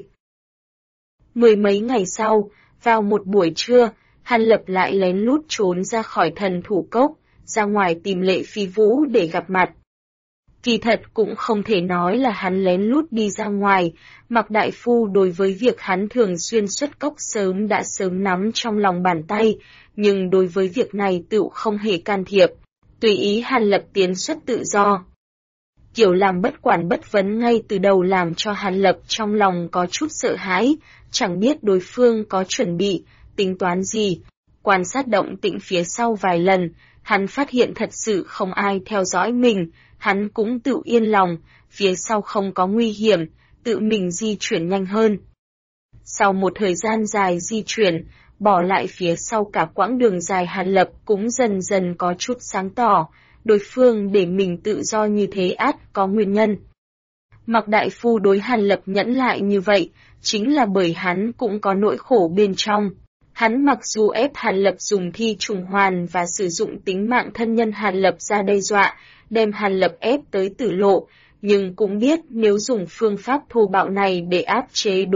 Mười mấy ngày sau, vào một buổi trưa, Hàn Lập lại lén lút trốn ra khỏi Thần Thủ Cốc, ra ngoài tìm Lệ Phi Vũ để gặp mặt. Kỳ thật cũng không thể nói là hắn lén lút đi ra ngoài, Mạc đại phu đối với việc hắn thường xuyên xuất cốc sớm đã sớm nắm trong lòng bàn tay, nhưng đối với việc này tựu không hề can thiệp, tùy ý Hàn Lập tiến xuất tự do. Kiểu làm bất quản bất vấn ngay từ đầu làm cho Hàn Lập trong lòng có chút sợ hãi, chẳng biết đối phương có chuẩn bị, tính toán gì. Quan sát động tĩnh phía sau vài lần, hắn phát hiện thật sự không ai theo dõi mình, hắn cũng tự yên lòng, phía sau không có nguy hiểm, tự mình di chuyển nhanh hơn. Sau một thời gian dài di chuyển, bỏ lại phía sau cả quãng đường dài, Hàn Lập cũng dần dần có chút sáng tỏ, đối phương để mình tự do như thế ắt có nguyên nhân. Mạc đại phu đối Hàn Lập nhẫn lại như vậy, chính là bởi hắn cũng có nỗi khổ bên trong. Hắn mặc dù ép Hàn Lập dùng thi trùng hoàn và sử dụng tính mạng thân nhân Hàn Lập ra đe dọa, đem Hàn Lập ép tới tử lộ, nhưng cũng biết nếu dùng phương pháp thô bạo này để áp chế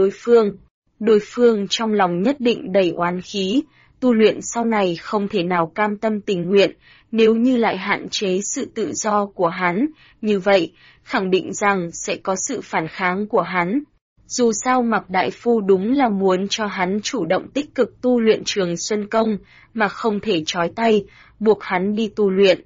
đối phương trong lòng nhất định đầy oán khí, tu luyện sau này không thể nào cam tâm tình nguyện, nếu như lại hạn chế sự tự do của hắn, như vậy, khẳng định rằng sẽ có sự phản kháng của hắn. Dù sao Mạc đại phu đúng là muốn cho hắn chủ động tích cực tu luyện Trường Xuân Công, mà không thể trói tay, buộc hắn đi tu luyện.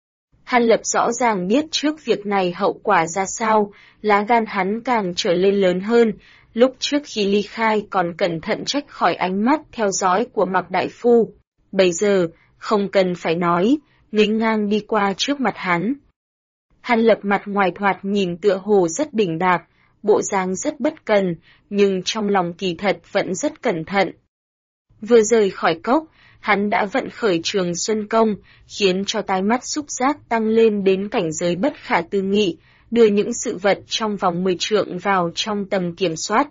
Hàn Lập rõ ràng biết trước việc này hậu quả ra sao, lá gan hắn càng trở lên lớn hơn, lúc trước khi ly khai còn cẩn thận trách khỏi ánh mắt theo dõi của Mạc đại phu. Bây giờ, không cần phải nói, nghênh ngang đi qua trước mặt hắn. Hàn Lập mặt ngoài thoạt nhìn tựa hồ rất đỉnh đạc, bộ dáng rất bất cần, nhưng trong lòng kỳ thật vẫn rất cẩn thận. Vừa rời khỏi cốc, hắn đã vận khởi Trường Xuân Công, khiến cho tai mắt xúc giác tăng lên đến cảnh giới bất khả tư nghị, đưa những sự vật trong vòng 10 trượng vào trong tầm kiểm soát.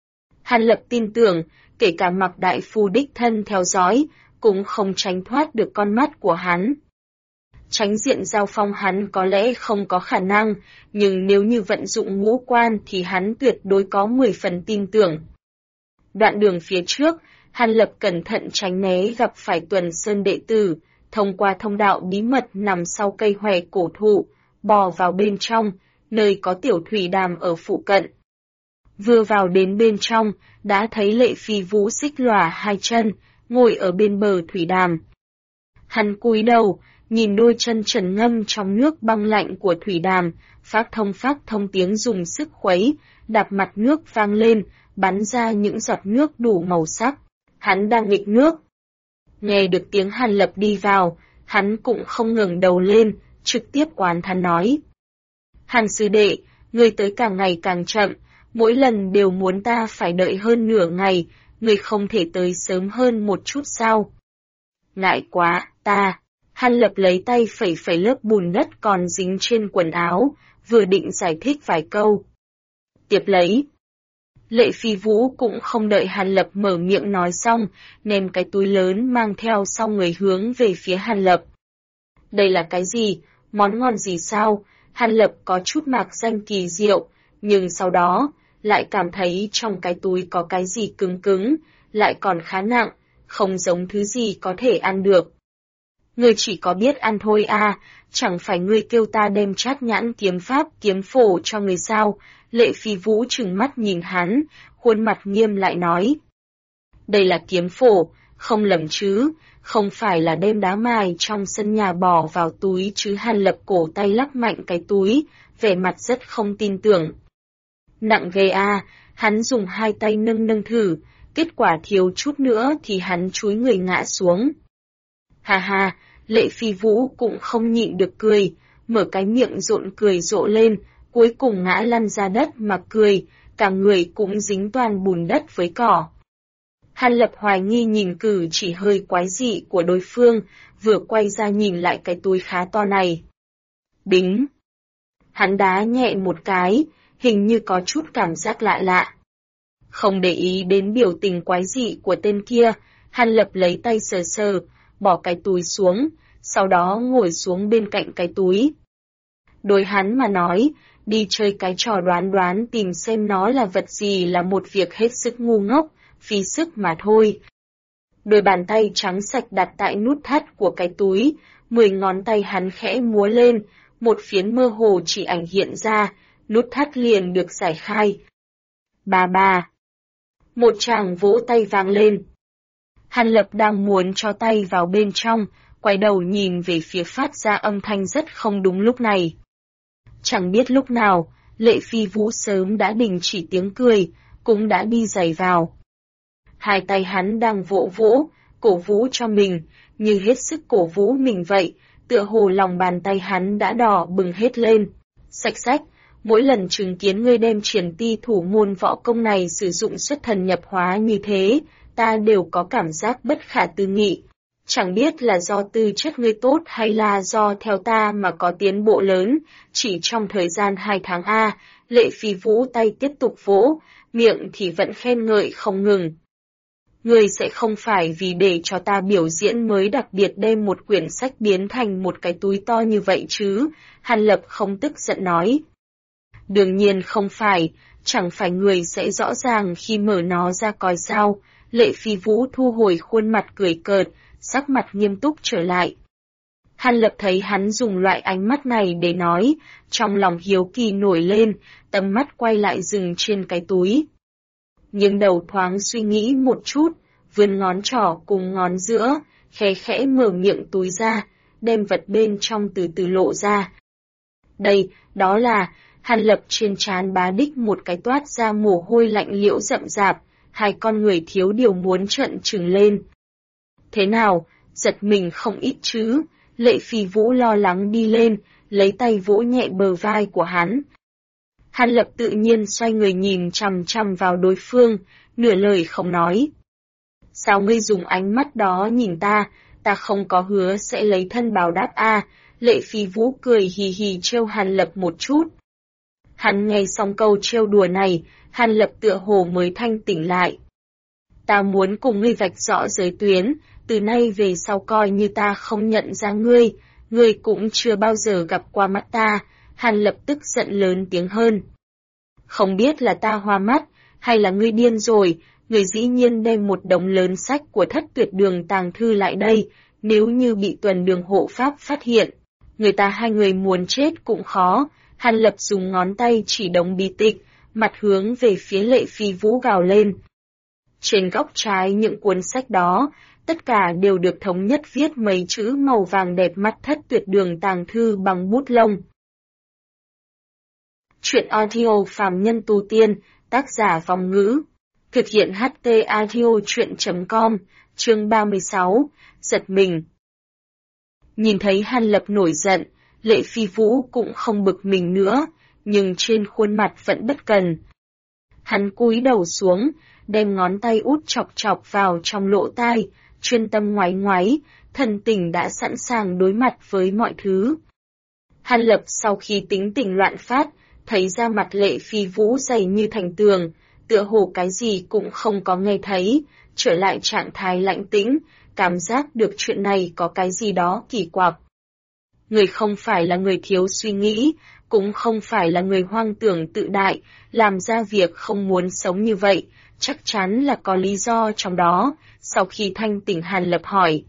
Hàn Lập tin tưởng, kể cả Mạc đại phu đích thân theo dõi, cũng không tránh thoát được con mắt của hắn. Tránh diện giao phong hắn có lẽ không có khả năng, nhưng nếu như vận dụng ngũ quan thì hắn tuyệt đối có 10 phần tin tưởng. Đoạn đường phía trước, Hàn Lập cẩn thận tránh né gặp phải Tuần Sơn đệ tử, thông qua thông đạo bí mật nằm sau cây hòe cổ thụ, bò vào bên trong, nơi có Tiểu Thủy Đàm ở phụ cận. Vừa vào đến bên trong, đã thấy Lệ Phi Vũ xích lòa hai chân, ngồi ở bên bờ thủy đàm. Hắn cúi đầu, nhìn đôi chân trần ngâm trong nước băng lạnh của thủy đàm, phát thông tiếng dùng sức khuấy, đạp mặt nước vang lên, bắn ra những giọt nước đủ màu sắc. Hắn đang nghịch nước. Nghe được tiếng Hàn Lập đi vào, hắn cũng không ngẩng đầu lên, trực tiếp oán thán nói. Hàn sư đệ, ngươi tới càng ngày càng chậm, mỗi lần đều muốn ta phải đợi hơn nửa ngày, ngươi không thể tới sớm hơn một chút sao? Ngại quá, ta. Hàn Lập lấy tay phẩy lớp bùn đất còn dính trên quần áo, vừa định giải thích vài câu. Tiếp lấy. Lệ Phi Vũ cũng không đợi Hàn Lập mở miệng nói xong, ném cái túi lớn mang theo sau người hướng về phía Hàn Lập. Đây là cái gì? Món ngon gì sao? Hàn Lập có chút mạc danh kỳ diệu, nhưng sau đó, lại cảm thấy trong cái túi có cái gì cứng cứng, lại còn khá nặng, không giống thứ gì có thể ăn được. Ngươi chỉ có biết ăn thôi à, chẳng phải ngươi kêu ta đem Trát Nhãn kiếm pháp kiếm phổ cho người sao? Lệ Phi Vũ trừng mắt nhìn hắn, khuôn mặt nghiêm lại nói. Đây là kiếm phổ, không lầm chứ, không phải là đem đá mài trong sân nhà bỏ vào túi chứ. Hàn Lập cổ tay lắc mạnh cái túi, vẻ mặt rất không tin tưởng. Nặng ghê à, hắn dùng hai tay nâng thử, kết quả thiếu chút nữa thì hắn chúi người ngã xuống. Ha ha, Lệ Phi Vũ cũng không nhịn được cười, mở cái miệng rộn cười rộ lên, cuối cùng ngã lăn ra đất mà cười, cả người cũng dính toàn bùn đất với cỏ. Hàn Lập hoài nghi nhìn cử chỉ hơi quái dị của đối phương, vừa quay ra nhìn lại cái túi khá to này. Đính! Hắn đá nhẹ một cái, hình như có chút cảm giác lạ lạ. Không để ý đến biểu tình quái dị của tên kia, Hàn Lập lấy tay sờ, bỏ cái túi xuống, sau đó ngồi xuống bên cạnh cái túi. Đối hắn mà nói, đi chơi cái trò đoán tìm xem nó là vật gì là một việc hết sức ngu ngốc, phí sức mà thôi. Đôi bàn tay trắng sạch đặt tại nút thắt của cái túi, 10 ngón tay hắn khẽ múa lên, một phiến mơ hồ chỉ ảnh hiện ra, nút thắt liền được giải khai. Bà. Một tràng vỗ tay vang lên. Hàn Lập đang muốn cho tay vào bên trong, quay đầu nhìn về phía phát ra âm thanh rất không đúng lúc này. Chẳng biết lúc nào, Lệ Phi Vũ sớm đã đình chỉ tiếng cười, cũng đã đi giày vào. Hai tay hắn đang vỗ, cổ vũ cho mình, như hết sức cổ vũ mình vậy, tựa hồ lòng bàn tay hắn đã đỏ bừng hết lên. Sạch, mỗi lần chứng kiến ngươi đem triển ti thủ môn võ công này sử dụng xuất thần nhập hóa như thế, ta đều có cảm giác bất khả tư nghị. Chẳng biết là do tư chất ngươi tốt hay là do theo ta mà có tiến bộ lớn, chỉ trong thời gian 2 tháng a. Lệ Phi Vũ tay tiếp tục vỗ, miệng thì vẫn khen ngợi không ngừng. Ngươi sẽ không phải vì để cho ta biểu diễn mới đặc biệt đem một quyển sách biến thành một cái túi to như vậy chứ? Hàn Lập không tức giận nói. Đương nhiên không phải, chẳng phải người sẽ rõ ràng khi mở nó ra coi sao? Lệ Phi Vũ thu hồi khuôn mặt cười cợt, sắc mặt nghiêm túc trở lại. Hàn Lập thấy hắn dùng loại ánh mắt này để nói, trong lòng hiếu kỳ nổi lên, tầm mắt quay lại dừng trên cái túi. Nhưng đầu thoáng suy nghĩ một chút, vươn ngón trỏ cùng ngón giữa, khẽ mở miệng túi ra, đem vật bên trong từ từ lộ ra. Đây, đó là, Hàn Lập trên trán bá đích một cái toát ra mồ hôi lạnh liễu rậm rạp, hai con người thiếu điều muốn trợn trừng lên. Thế nào, giật mình không ít chứ? Lệ Phi Vũ lo lắng đi lên, lấy tay vỗ nhẹ bờ vai của hắn. Hàn Lập tự nhiên xoay người nhìn chằm vào đối phương, nửa lời không nói. Sao ngươi dùng ánh mắt đó nhìn ta không có hứa sẽ lấy thân báo đáp a. Lệ Phi Vũ cười hì hì trêu Hàn Lập một chút. Hắn nghe xong câu trêu đùa này, Hàn Lập tựa hồ mới thanh tỉnh lại. Ta muốn cùng ngươi vạch rõ giới tuyến, từ nay về sau coi như ta không nhận ra ngươi, ngươi cũng chưa bao giờ gặp qua mắt ta. Hàn Lập tức giận lớn tiếng hơn. Không biết là ta hoa mắt, hay là ngươi điên rồi, ngươi dĩ nhiên đem một đống lớn sách của Thất Tuyệt Đường tàng thư lại đây, nếu như bị Tuần Đường hộ pháp phát hiện, người ta hai người muốn chết cũng khó. Hàn Lập dùng ngón tay chỉ đống bí tịch, mặt hướng về phía Lệ Phi Vũ gào lên. Trên góc trái những cuốn sách đó, tất cả đều được thống nhất viết mấy chữ màu vàng đẹp mắt Thất Tuyệt Đường tàng thư bằng bút lông. Truyện audio Phàm Nhân Tu Tiên, tác giả Vong Ngữ. Thực hiện HT Audio Truyện.com, chương 36, giật mình. Nhìn thấy Hàn Lập nổi giận, Lệ Phi Vũ cũng không bực mình nữa, nhưng trên khuôn mặt vẫn bất cần. Hắn cúi đầu xuống, đem ngón tay út chọc chọc vào trong lỗ tai, chuyên tâm ngoáy ngoáy, thần tình đã sẵn sàng đối mặt với mọi thứ. Hàn Lập sau khi tính tình loạn phát, thấy da mặt Lệ Phi Vũ dày như thành tường, tựa hồ cái gì cũng không có nghe thấy, trở lại trạng thái lãnh tĩnh, cảm giác được chuyện này có cái gì đó kỳ quặc. Người không phải là người thiếu suy nghĩ, cũng không phải là người hoang tưởng tự đại, làm ra việc không muốn sống như vậy, chắc chắn là có lý do trong đó. Sau khi thanh tỉnh, Hàn Lập hỏi.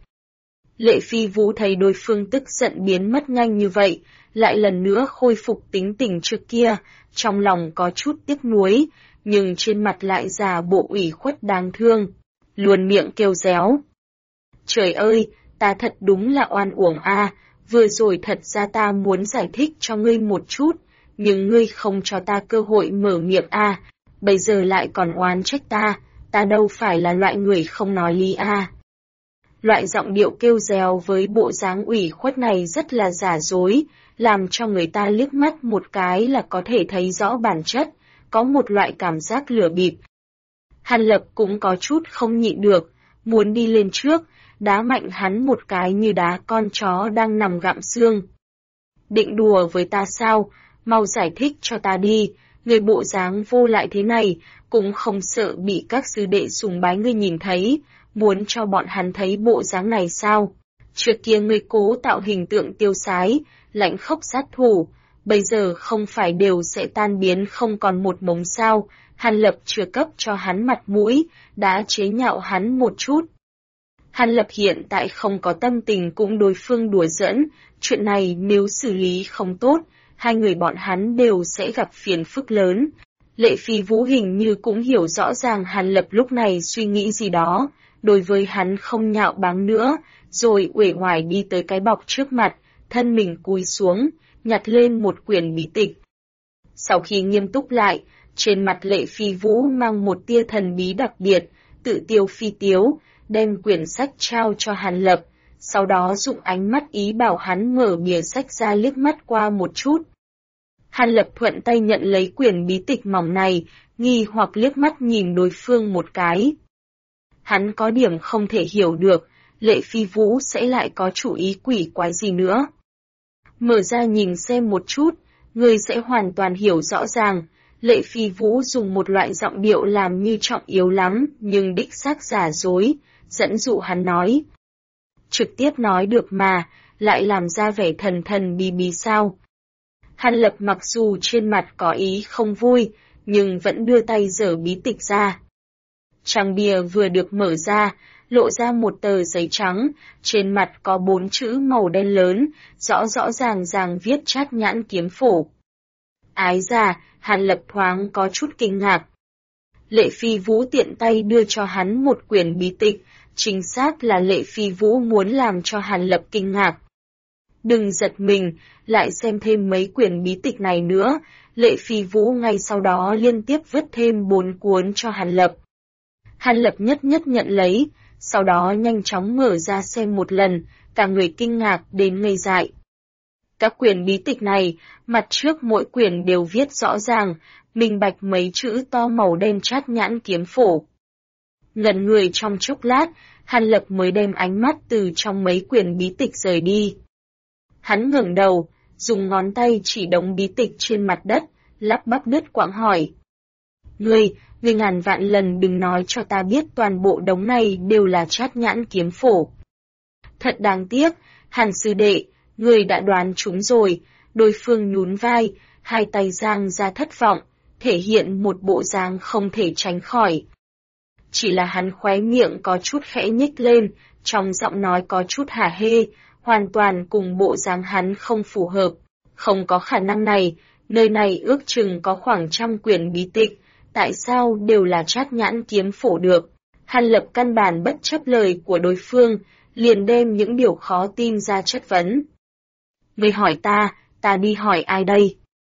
Lệ Phi Vũ thấy đối phương tức giận biến mất nhanh như vậy, lại lần nữa khôi phục tính tình trước kia, trong lòng có chút tiếc nuối, nhưng trên mặt lại giả bộ ủy khuất đáng thương, luồn miệng kêu réo. Trời ơi, ta thật đúng là oan uổng a, vừa rồi thật ra ta muốn giải thích cho ngươi một chút, nhưng ngươi không cho ta cơ hội mở miệng a, bây giờ lại còn oán trách ta đâu phải là loại người không nói lý a. Loại giọng điệu kêu réo với bộ dáng ủy khuất này rất là giả dối, làm cho người ta liếc mắt một cái là có thể thấy rõ bản chất, có một loại cảm giác lừa bịp. Hàn Lập cũng có chút không nhịn được, muốn đi lên trước, đá mạnh hắn một cái như đá con chó đang nằm gặm xương. Định đùa với ta sao, mau giải thích cho ta đi, người bộ dáng vô lại thế này, cũng không sợ bị các sư đệ sùng bái ngươi nhìn thấy, muốn cho bọn hắn thấy bộ dáng này sao? Trước kia ngươi cố tạo hình tượng tiêu sái, lãnh khốc sát thủ, bây giờ không phải đều sẽ tan biến không còn một mống sao? Hàn Lập chưa cấp cho hắn mặt mũi, đã chế nhạo hắn một chút. Hàn Lập hiện tại không có tâm tình cũng đối phương đùa giỡn, chuyện này nếu xử lý không tốt, hai người bọn hắn đều sẽ gặp phiền phức lớn. Lệ Phi Vũ hình như cũng hiểu rõ ràng Hàn Lập lúc này suy nghĩ gì đó, đối với hắn không nhạo báng nữa, rồi uể oải đi tới cái bọc trước mặt, thân mình cúi xuống, nhặt lên một quyển bí tịch. Sau khi nghiêm túc lại, trên mặt Lệ Phi Vũ mang một tia thần bí đặc biệt, tự tiêu phi tiếu, đem quyển sách trao cho Hàn Lập, sau đó dụng ánh mắt ý bảo hắn mở bìa sách ra liếc mắt qua một chút. Hàn Lập thuận tay nhận lấy quyển bí tịch mỏng này, nghi hoặc liếc mắt nhìn đối phương một cái. Hắn có điểm không thể hiểu được, Lệ Phi Vũ sẽ lại có chủ ý quỷ quái gì nữa. Mở ra nhìn xem một chút, ngươi sẽ hoàn toàn hiểu rõ ràng. Lệ Phi Vũ dùng một loại giọng điệu làm như trọng yếu lắm, nhưng đích xác giả dối, dẫn dụ hắn nói. Trực tiếp nói được mà, lại làm ra vẻ thần thần bí bí sao. Hàn Lập mặc dù trên mặt có ý không vui, nhưng vẫn đưa tay giở bí tịch ra. Trang bìa vừa được mở ra, lộ ra một tờ giấy trắng, trên mặt có 4 chữ màu đen lớn, rõ ràng viết Trát Nhãn Kiếm Phổ. Ái già, Hàn Lập thoáng có chút kinh ngạc. Lệ Phi Vũ tiện tay đưa cho hắn một quyển bí tịch, chính xác là Lệ Phi Vũ muốn làm cho Hàn Lập kinh ngạc. Đừng giật mình, lại xem thêm mấy quyển bí tịch này nữa, Lệ Phi Vũ ngay sau đó liên tiếp vứt thêm 4 cuốn cho Hàn Lập. Hàn Lập nhất nhận lấy, sau đó nhanh chóng mở ra xem một lần, cả người kinh ngạc đến ngây dại. Các quyển bí tịch này, mặt trước mỗi quyển đều viết rõ ràng, minh bạch mấy chữ to màu đen Trát Nhãn Kiếm Phổ. Ngẩn người trong chốc lát, Hàn Lập mới đem ánh mắt từ trong mấy quyển bí tịch rời đi. Hắn ngẩng đầu, dùng ngón tay chỉ đống bí tịch trên mặt đất, lắp bắp đứt quãng hỏi. Ngươi ngàn vạn lần đừng nói cho ta biết toàn bộ đống này đều là Trát Nhãn Kiếm Phổ. Thật đáng tiếc, Hàn sư đệ, Người đã đoán trúng rồi, đối phương nhún vai, hai tay giang ra thất vọng, thể hiện một bộ dáng không thể tránh khỏi. Chỉ là hắn khóe miệng có chút khẽ nhếch lên, trong giọng nói có chút hả hê, hoàn toàn cùng bộ dáng hắn không phù hợp. Không có khả năng này, nơi này ước chừng có khoảng 100 quyển bí tịch, tại sao đều là Trát Nhãn kiếm phổ được? Hàn Lập căn bản bất chấp lời của đối phương, liền đem những điều khó tin ra chất vấn. Ngươi hỏi ta đi hỏi ai đây?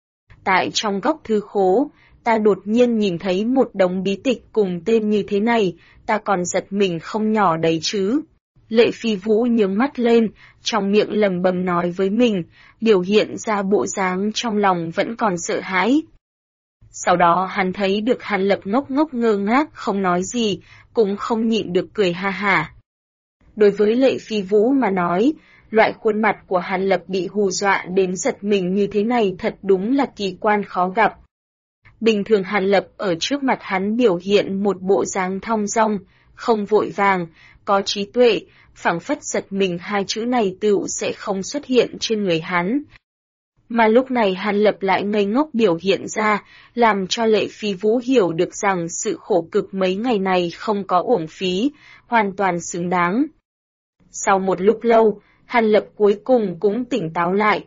Tại trong góc thư khố, ta đột nhiên nhìn thấy một đống bí tịch cùng tên như thế này, ta còn giật mình không nhỏ đấy chứ. Lệ Phi Vũ nhướng mắt lên, trong miệng lầm bầm nói với mình, biểu hiện ra bộ dáng trong lòng vẫn còn sợ hãi. Sau đó hắn thấy được Hàn Lập ngốc ngốc ngơ ngác không nói gì, cũng không nhịn được cười ha hả. Đối với Lệ Phi Vũ mà nói, loại khuôn mặt của Hàn Lập bị hù dọa đến giật mình như thế này thật đúng là kỳ quan khó gặp. Bình thường Hàn Lập ở trước mặt hắn biểu hiện một bộ dáng thong dong, không vội vàng, có trí tuệ, phảng phất giật mình hai chữ này tựu sẽ không xuất hiện trên người hắn. Mà lúc này Hàn Lập lại ngây ngốc biểu hiện ra, làm cho Lệ Phi Vũ hiểu được rằng sự khổ cực mấy ngày này không có uổng phí, hoàn toàn xứng đáng. Sau một lúc lâu, Hàn Lập cuối cùng cũng tỉnh táo lại.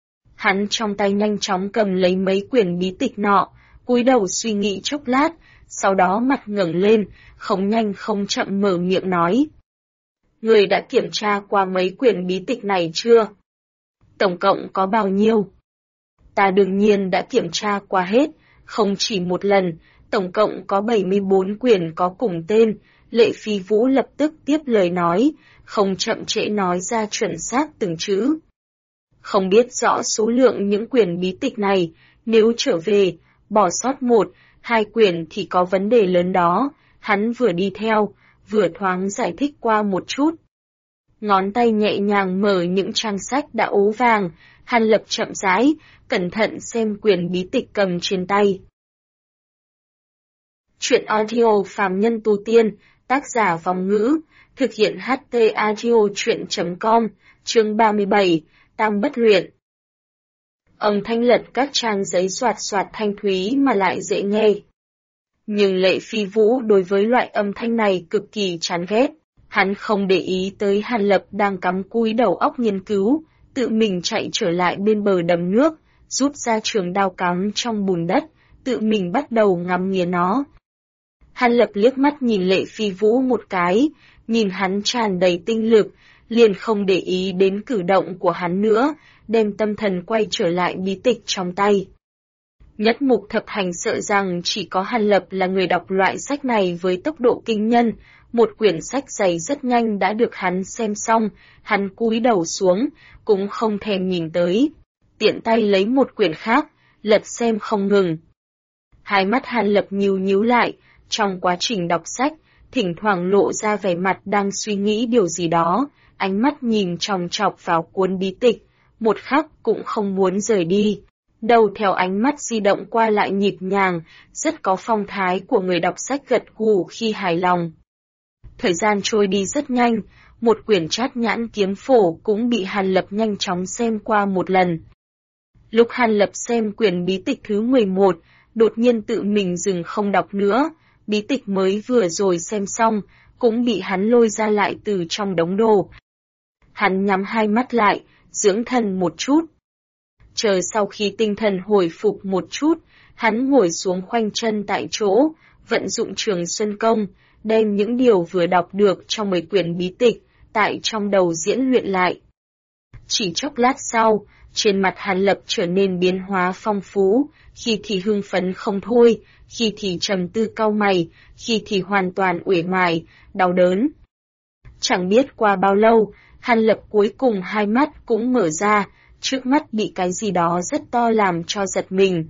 Hắn trong tay nhanh chóng cầm lấy mấy quyển bí tịch nọ, cúi đầu suy nghĩ chốc lát, sau đó mặt ngẩng lên, không nhanh không chậm mở miệng nói. Người đã kiểm tra qua mấy quyển bí tịch này chưa? Tổng cộng có bao nhiêu? Ta đương nhiên đã kiểm tra qua hết, không chỉ một lần, tổng cộng có 74 quyển có cùng tên. Lệ Phi Vũ lập tức tiếp lời nói, không chậm trễ nói ra chuẩn xác từng chữ. Không biết rõ số lượng những quyển bí tịch này, nếu trở về, bỏ sót 1, 2 quyển thì có vấn đề lớn đó, hắn vừa đi theo, vừa thoáng giải thích qua một chút. Ngón tay nhẹ nhàng mở những trang sách đã ố vàng, Hàn Lập chậm rãi, cẩn thận xem quyển bí tịch cầm trên tay. Chuyện audio Phàm Nhân Tu Tiên, tác giả Vòng Ngữ, thực hiện HT Audio Chuyện.com, chương 37, Tam Bất Luyện. Âm thanh lật các trang giấy soạt soạt thanh thúy mà lại dễ nghe. Nhưng Lệ Phi Vũ đối với loại âm thanh này cực kỳ chán ghét. Hắn không để ý tới Hàn Lập đang cắm cúi đầu óc nghiên cứu, tự mình chạy trở lại bên bờ đầm nước, rút ra trường đao cắm trong bùn đất, tự mình bắt đầu ngắm nghía nó. Hàn Lập liếc mắt nhìn Lệ Phi Vũ một cái, nhìn hắn tràn đầy tinh lực, liền không để ý đến cử động của hắn nữa, đem tâm thần quay trở lại bí tịch trong tay. Nhất Mục Thập Hành sợ rằng chỉ có Hàn Lập là người đọc loại sách này với tốc độ kinh nhân, một quyển sách dày rất nhanh đã được hắn xem xong, hắn cúi đầu xuống, cũng không thèm nhìn tới, tiện tay lấy một quyển khác, lật xem không ngừng. Hai mắt Hàn Lập nhíu nhíu lại, trong quá trình đọc sách, thỉnh thoảng lộ ra vẻ mặt đang suy nghĩ điều gì đó, ánh mắt nhìn chòng chọc vào cuốn bí tịch, một khắc cũng không muốn rời đi. Đầu theo ánh mắt di động qua lại nhịp nhàng, rất có phong thái của người đọc sách gật gù khi hài lòng. Thời gian trôi đi rất nhanh, một quyển Trát Nhãn kiếm phổ cũng bị Hàn Lập nhanh chóng xem qua một lần. Lúc Hàn Lập xem quyển bí tịch thứ 11, đột nhiên tự mình dừng không đọc nữa, bí tịch mới vừa rồi xem xong, cũng bị hắn lôi ra lại từ trong đống đồ. Hắn nhắm hai mắt lại, dưỡng thần một chút. Chờ sau khi tinh thần hồi phục một chút, hắn ngồi xuống khoanh chân tại chỗ, vận dụng Trường Xuân Công, đem những điều vừa đọc được trong 10 quyển bí tịch, tại trong đầu diễn luyện lại. Chỉ chốc lát sau, trên mặt Hàn Lập trở nên biến hóa phong phú, khi thì hưng phấn không thôi, khi thì trầm tư cau mày, khi thì hoàn toàn uể oải, đau đớn. Chẳng biết qua bao lâu, Hàn Lập cuối cùng hai mắt cũng mở ra, trước mắt bị cái gì đó rất to làm cho giật mình.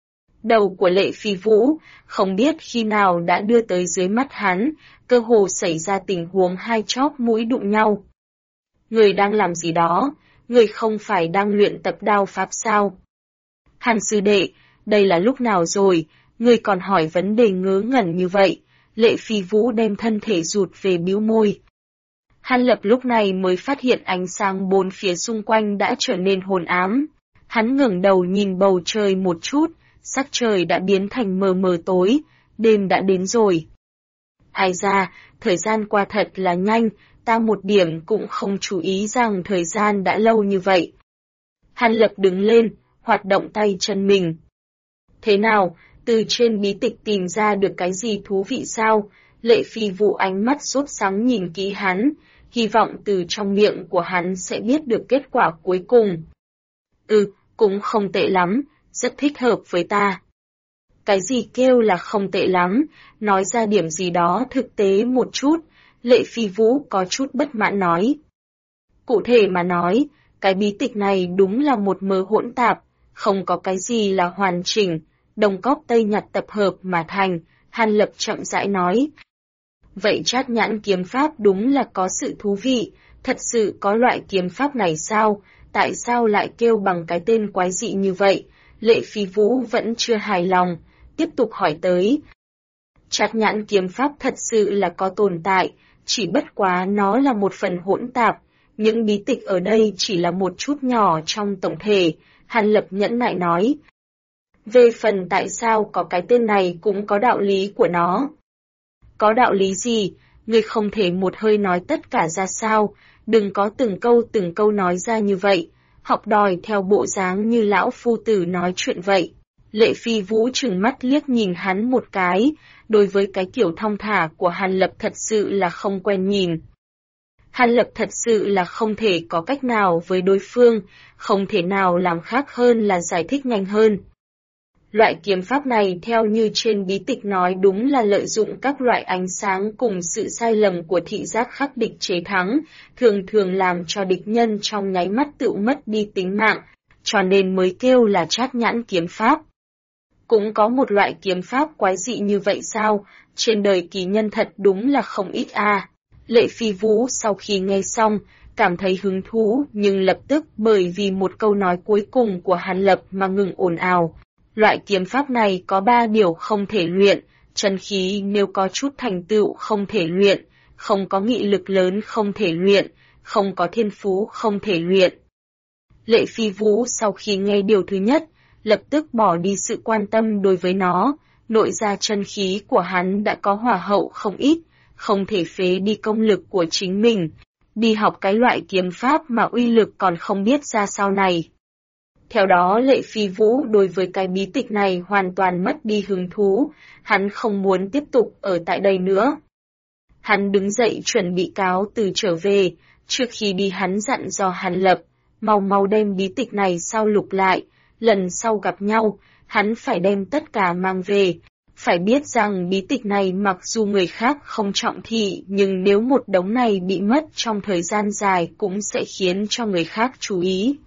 Đầu của Lệ Phi Vũ, không biết khi nào đã đưa tới dưới mắt hắn, cơ hồ xảy ra tình huống hai chóp mũi đụng nhau. Người đang làm gì đó, người không phải đang luyện tập đao pháp sao? Hàn sư đệ, đây là lúc nào rồi, người còn hỏi vấn đề ngớ ngẩn như vậy? Lệ Phi Vũ đem thân thể rụt về bĩu môi. Hàn Lập lúc này mới phát hiện ánh sáng bốn phía xung quanh đã trở nên hồn ám. Hắn ngẩng đầu nhìn bầu trời một chút, sắc trời đã biến thành mờ mờ tối, đêm đã đến rồi. Ai ra, thời gian qua thật là nhanh, ta một điểm cũng không chú ý rằng thời gian đã lâu như vậy. Hàn Lập đứng lên, hoạt động tay chân mình. Thế nào, từ trên bí tịch tìm ra được cái gì thú vị sao? Lệ Phi Vũ ánh mắt sốt sắng nhìn kỹ hắn, hy vọng từ trong miệng của hắn sẽ biết được kết quả cuối cùng. Cũng không tệ lắm, rất thích hợp với ta. Cái gì kêu là không tệ lắm, nói ra điểm gì đó thực tế một chút, Lệ Phi Vũ có chút bất mãn nói. Cụ thể mà nói, cái bí tịch này đúng là một mớ hỗn tạp, không có cái gì là hoàn chỉnh, đồng cóp tây nhặt tập hợp mà thành, Hàn Lập chậm rãi nói. Vậy Trát Nhãn kiếm pháp đúng là có sự thú vị, thật sự có loại kiếm pháp này sao, tại sao lại kêu bằng cái tên quái dị như vậy? Lệ Phi Vũ vẫn chưa hài lòng, tiếp tục hỏi tới. Trát Nhãn kiếm pháp thật sự là có tồn tại, chỉ bất quá nó là một phần hỗn tạp, những bí tịch ở đây chỉ là một chút nhỏ trong tổng thể, Hàn Lập nhẫn nại nói. Về phần tại sao có cái tên này cũng có đạo lý của nó. Có đạo lý gì, ngươi không thể một hơi nói tất cả ra sao, đừng có từng câu nói ra như vậy, học đòi theo bộ dáng như lão phu tử nói chuyện vậy. Lệ Phi Vũ trừng mắt liếc nhìn hắn một cái, đối với cái kiểu thong thả của Hàn Lập thật sự là không quen nhìn. Hàn Lập thật sự là không thể có cách nào với đối phương, không thể nào làm khác hơn là giải thích nhanh hơn. Loại kiếm pháp này theo như trên bí tịch nói đúng là lợi dụng các loại ánh sáng cùng sự sai lầm của thị giác khắc địch chế thắng, thường làm cho địch nhân trong nháy mắt tự mất đi tính mạng, cho nên mới kêu là Trát Nhãn kiếm pháp. Cũng có một loại kiếm pháp quái dị như vậy sao, trên đời kỳ nhân thật đúng là không ít a. Lệ Phi Vũ sau khi nghe xong, cảm thấy hứng thú nhưng lập tức bởi vì một câu nói cuối cùng của Hàn Lập mà ngừng ồn ào. Loại kiếm pháp này có 3 điều không thể luyện, chân khí nếu có chút thành tựu không thể luyện, không có nghị lực lớn không thể luyện, không có thiên phú không thể luyện. Lệ Phi Vũ sau khi nghe điều thứ nhất, lập tức bỏ đi sự quan tâm đối với nó, nội ra chân khí của hắn đã có hỏa hậu không ít, không thể phế đi công lực của chính mình, đi học cái loại kiếm pháp mà uy lực còn không biết ra sao này. Theo đó Lệ Phi Vũ đối với cái bí tịch này hoàn toàn mất đi hứng thú, hắn không muốn tiếp tục ở tại đây nữa. Hắn đứng dậy chuẩn bị cáo từ trở về, trước khi đi hắn dặn dò Hàn Lập, mau đem bí tịch này sao lục lại, lần sau gặp nhau, hắn phải đem tất cả mang về. Phải biết rằng bí tịch này mặc dù người khác không trọng thị nhưng nếu một đống này bị mất trong thời gian dài cũng sẽ khiến cho người khác chú ý.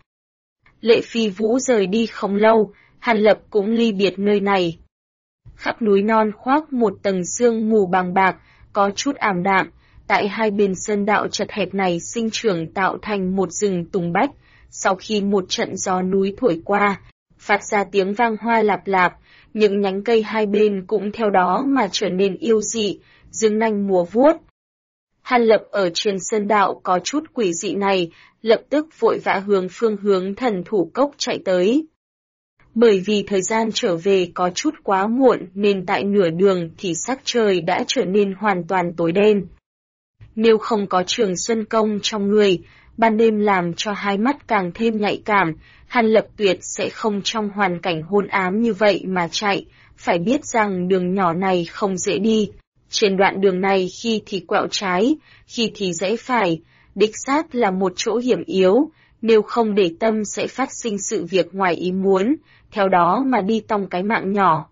Lệ Phi Vũ rời đi không lâu, Hàn Lập cũng ly biệt nơi này. Khắp núi non khoác một tầng sương mù bằng bạc, có chút ảm đạm, tại hai bên sơn đạo chật hẹp này sinh trưởng tạo thành một rừng tùng bách, sau khi một trận gió núi thổi qua, phát ra tiếng vang hoa lạp lạp, những nhánh cây hai bên cũng theo đó mà trở nên yêu dị, dương nanh múa vuốt. Hàn Lập ở trên sơn đạo có chút quỷ dị này, lập tức vội vã phương hướng Thần Thủ Cốc chạy tới. Bởi vì thời gian trở về có chút quá muộn nên tại nửa đường thì sắc trời đã trở nên hoàn toàn tối đen. Nếu không có Trường Xuân Công trong người, ban đêm làm cho hai mắt càng thêm nhạy cảm, Hàn Lập tuyệt sẽ không trong hoàn cảnh hôn ám như vậy mà chạy, phải biết rằng đường nhỏ này không dễ đi. Trên đoạn đường này khi thì quẹo trái, khi thì rẽ phải, đích xác là một chỗ hiểm yếu, nếu không để tâm sẽ phát sinh sự việc ngoài ý muốn, theo đó mà đi tong cái mạng nhỏ.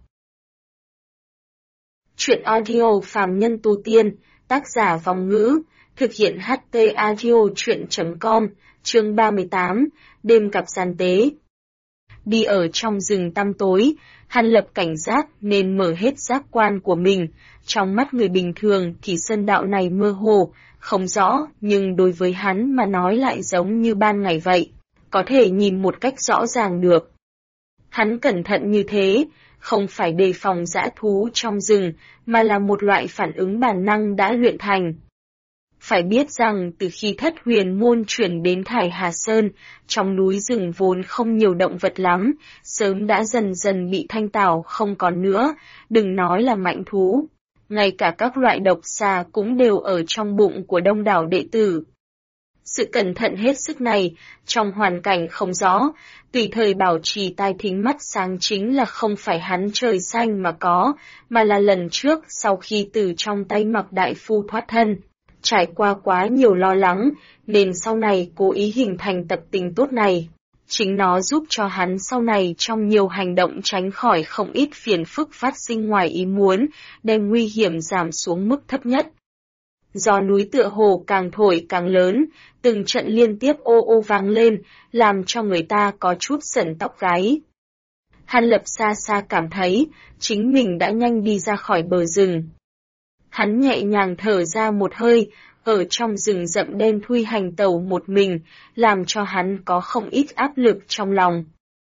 Chuyện audio phàm nhân tu tiên, tác giả Vong Ngữ, thực hiện HT Audio Chuyện.com, chương 38, đêm cặp gian tế. Đi ở trong rừng tăm tối, Hàn Lập cảnh giác nên mở hết giác quan của mình, trong mắt người bình thường thì sơn đạo này mơ hồ, không rõ, nhưng đối với hắn mà nói lại giống như ban ngày vậy, có thể nhìn một cách rõ ràng được. Hắn cẩn thận như thế, không phải đề phòng dã thú trong rừng, mà là một loại phản ứng bản năng đã luyện thành. Phải biết rằng từ khi Thất Huyền Môn chuyển đến Thải Hà Sơn, trong núi rừng vốn không nhiều động vật lắm, sớm đã dần dần bị thanh tảo không còn nữa, đừng nói là mạnh thú. Ngay cả các loại độc xà cũng đều ở trong bụng của đông đảo đệ tử. Sự cẩn thận hết sức này, trong hoàn cảnh không rõ, tùy thời bảo trì tai thính mắt sáng chính là không phải hắn trời xanh mà có, mà là lần trước sau khi từ trong tay Mạc đại phu thoát thân. Trải qua quá nhiều lo lắng, nên sau này cố ý hình thành tập tính tốt này. Chính nó giúp cho hắn sau này trong nhiều hành động tránh khỏi không ít phiền phức phát sinh ngoài ý muốn, đem nguy hiểm giảm xuống mức thấp nhất. Gió núi tựa hồ càng thổi càng lớn, từng trận liên tiếp ô ô vang lên, làm cho người ta có chút sởn tóc gáy. Hàn Lập xa xa cảm thấy, chính mình đã nhanh đi ra khỏi bờ rừng. Hắn nhẹ nhàng thở ra một hơi, ở trong rừng rậm đen thui hành tẩu một mình, làm cho hắn có không ít áp lực trong lòng.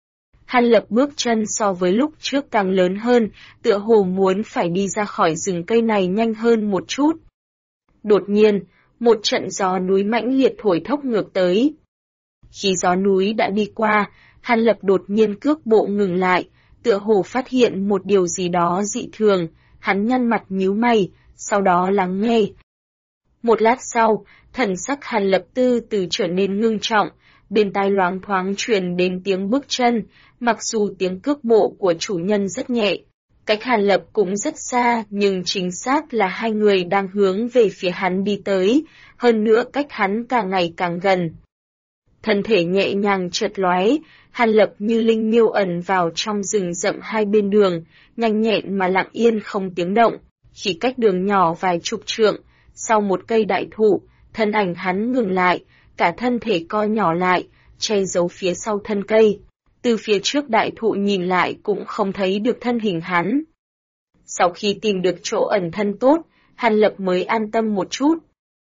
Hàn Lập bước chân so với lúc trước càng lớn hơn, tựa hồ muốn phải đi ra khỏi rừng cây này nhanh hơn một chút. Đột nhiên, một trận gió núi mãnh liệt thổi thốc ngược tới. Khi gió núi đã đi qua, Hàn Lập đột nhiên cước bộ ngừng lại, tựa hồ phát hiện một điều gì đó dị thường, hắn nhăn mặt nhíu mày, sau đó lắng nghe. Một lát sau, thần sắc Hàn Lập từ từ trở nên ngưng trọng, bên tai loáng thoáng truyền đến tiếng bước chân, mặc dù tiếng cước bộ của chủ nhân rất nhẹ. Cách Hàn Lập cũng rất xa, nhưng chính xác là hai người đang hướng về phía hắn đi tới, hơn nữa cách hắn càng ngày càng gần. Thân thể nhẹ nhàng chợt lóe, Hàn Lập như linh miêu ẩn vào trong rừng rậm hai bên đường, nhanh nhẹn mà lặng yên không tiếng động. Chỉ cách đường nhỏ vài chục trượng, sau một cây đại thụ, thân ảnh hắn ngừng lại, cả thân thể co nhỏ lại, che giấu phía sau thân cây. Từ phía trước đại thụ nhìn lại cũng không thấy được thân hình hắn. Sau khi tìm được chỗ ẩn thân tốt, Hàn Lập mới an tâm một chút.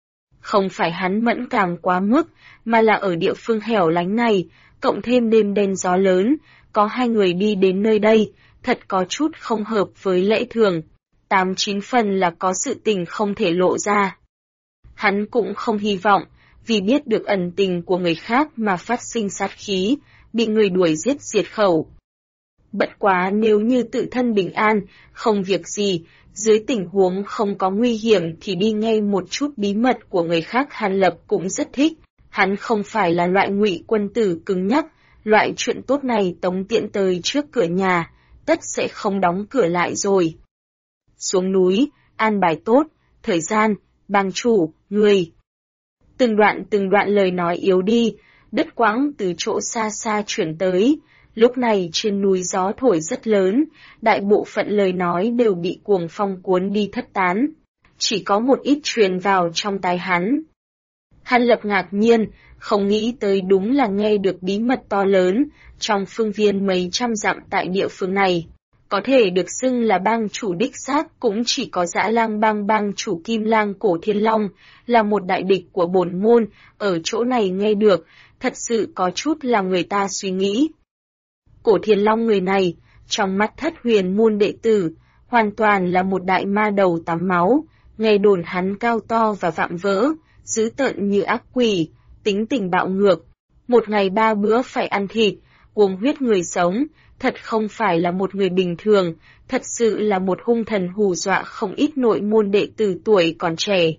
Không phải hắn mẫn cảm quá mức, mà là ở địa phương hẻo lánh này, cộng thêm đêm đen gió lớn, có hai người đi đến nơi đây, thật có chút không hợp với lẽ thường. 8-9 phần là có sự tình không thể lộ ra. Hắn cũng không hy vọng, vì biết được ẩn tình của người khác mà phát sinh sát khí, bị người đuổi giết diệt khẩu. Bất quá nếu như tự thân bình an, không việc gì, dưới tình huống không có nguy hiểm thì đi nghe một chút bí mật của người khác Hàn Lập cũng rất thích. Hắn không phải là loại ngụy quân tử cứng nhắc, loại chuyện tốt này tống tiện tới trước cửa nhà, tất sẽ không đóng cửa lại rồi. Xuống núi, an bài tốt, thời gian, bang chủ, người. Từng đoạn lời nói yếu đi, đứt quãng từ chỗ xa xa chuyển tới. Lúc này trên núi gió thổi rất lớn, đại bộ phận lời nói đều bị cuồng phong cuốn đi thất tán. Chỉ có một ít truyền vào trong tai hắn. Hàn Lập ngạc nhiên, không nghĩ tới đúng là nghe được bí mật to lớn, trong phương viên mấy trăm dặm tại địa phương này. Có thể được xưng là bang chủ đích xác cũng chỉ có Dã Lang bang bang chủ Kim Lang Cổ Thiên Long, là một đại địch của bổn môn, ở chỗ này nghe được, thật sự có chút làm người ta suy nghĩ. Cổ Thiên Long người này, trong mắt Thất Huyền môn đệ tử, hoàn toàn là một đại ma đầu tắm máu, nghe đồn hắn cao to và vạm vỡ, dữ tợn như ác quỷ, tính tình bạo ngược, một ngày 3 bữa phải ăn thịt, uống huyết người sống, thật không phải là một người bình thường, thật sự là một hung thần hù dọa không ít nội môn đệ tử tuổi còn trẻ.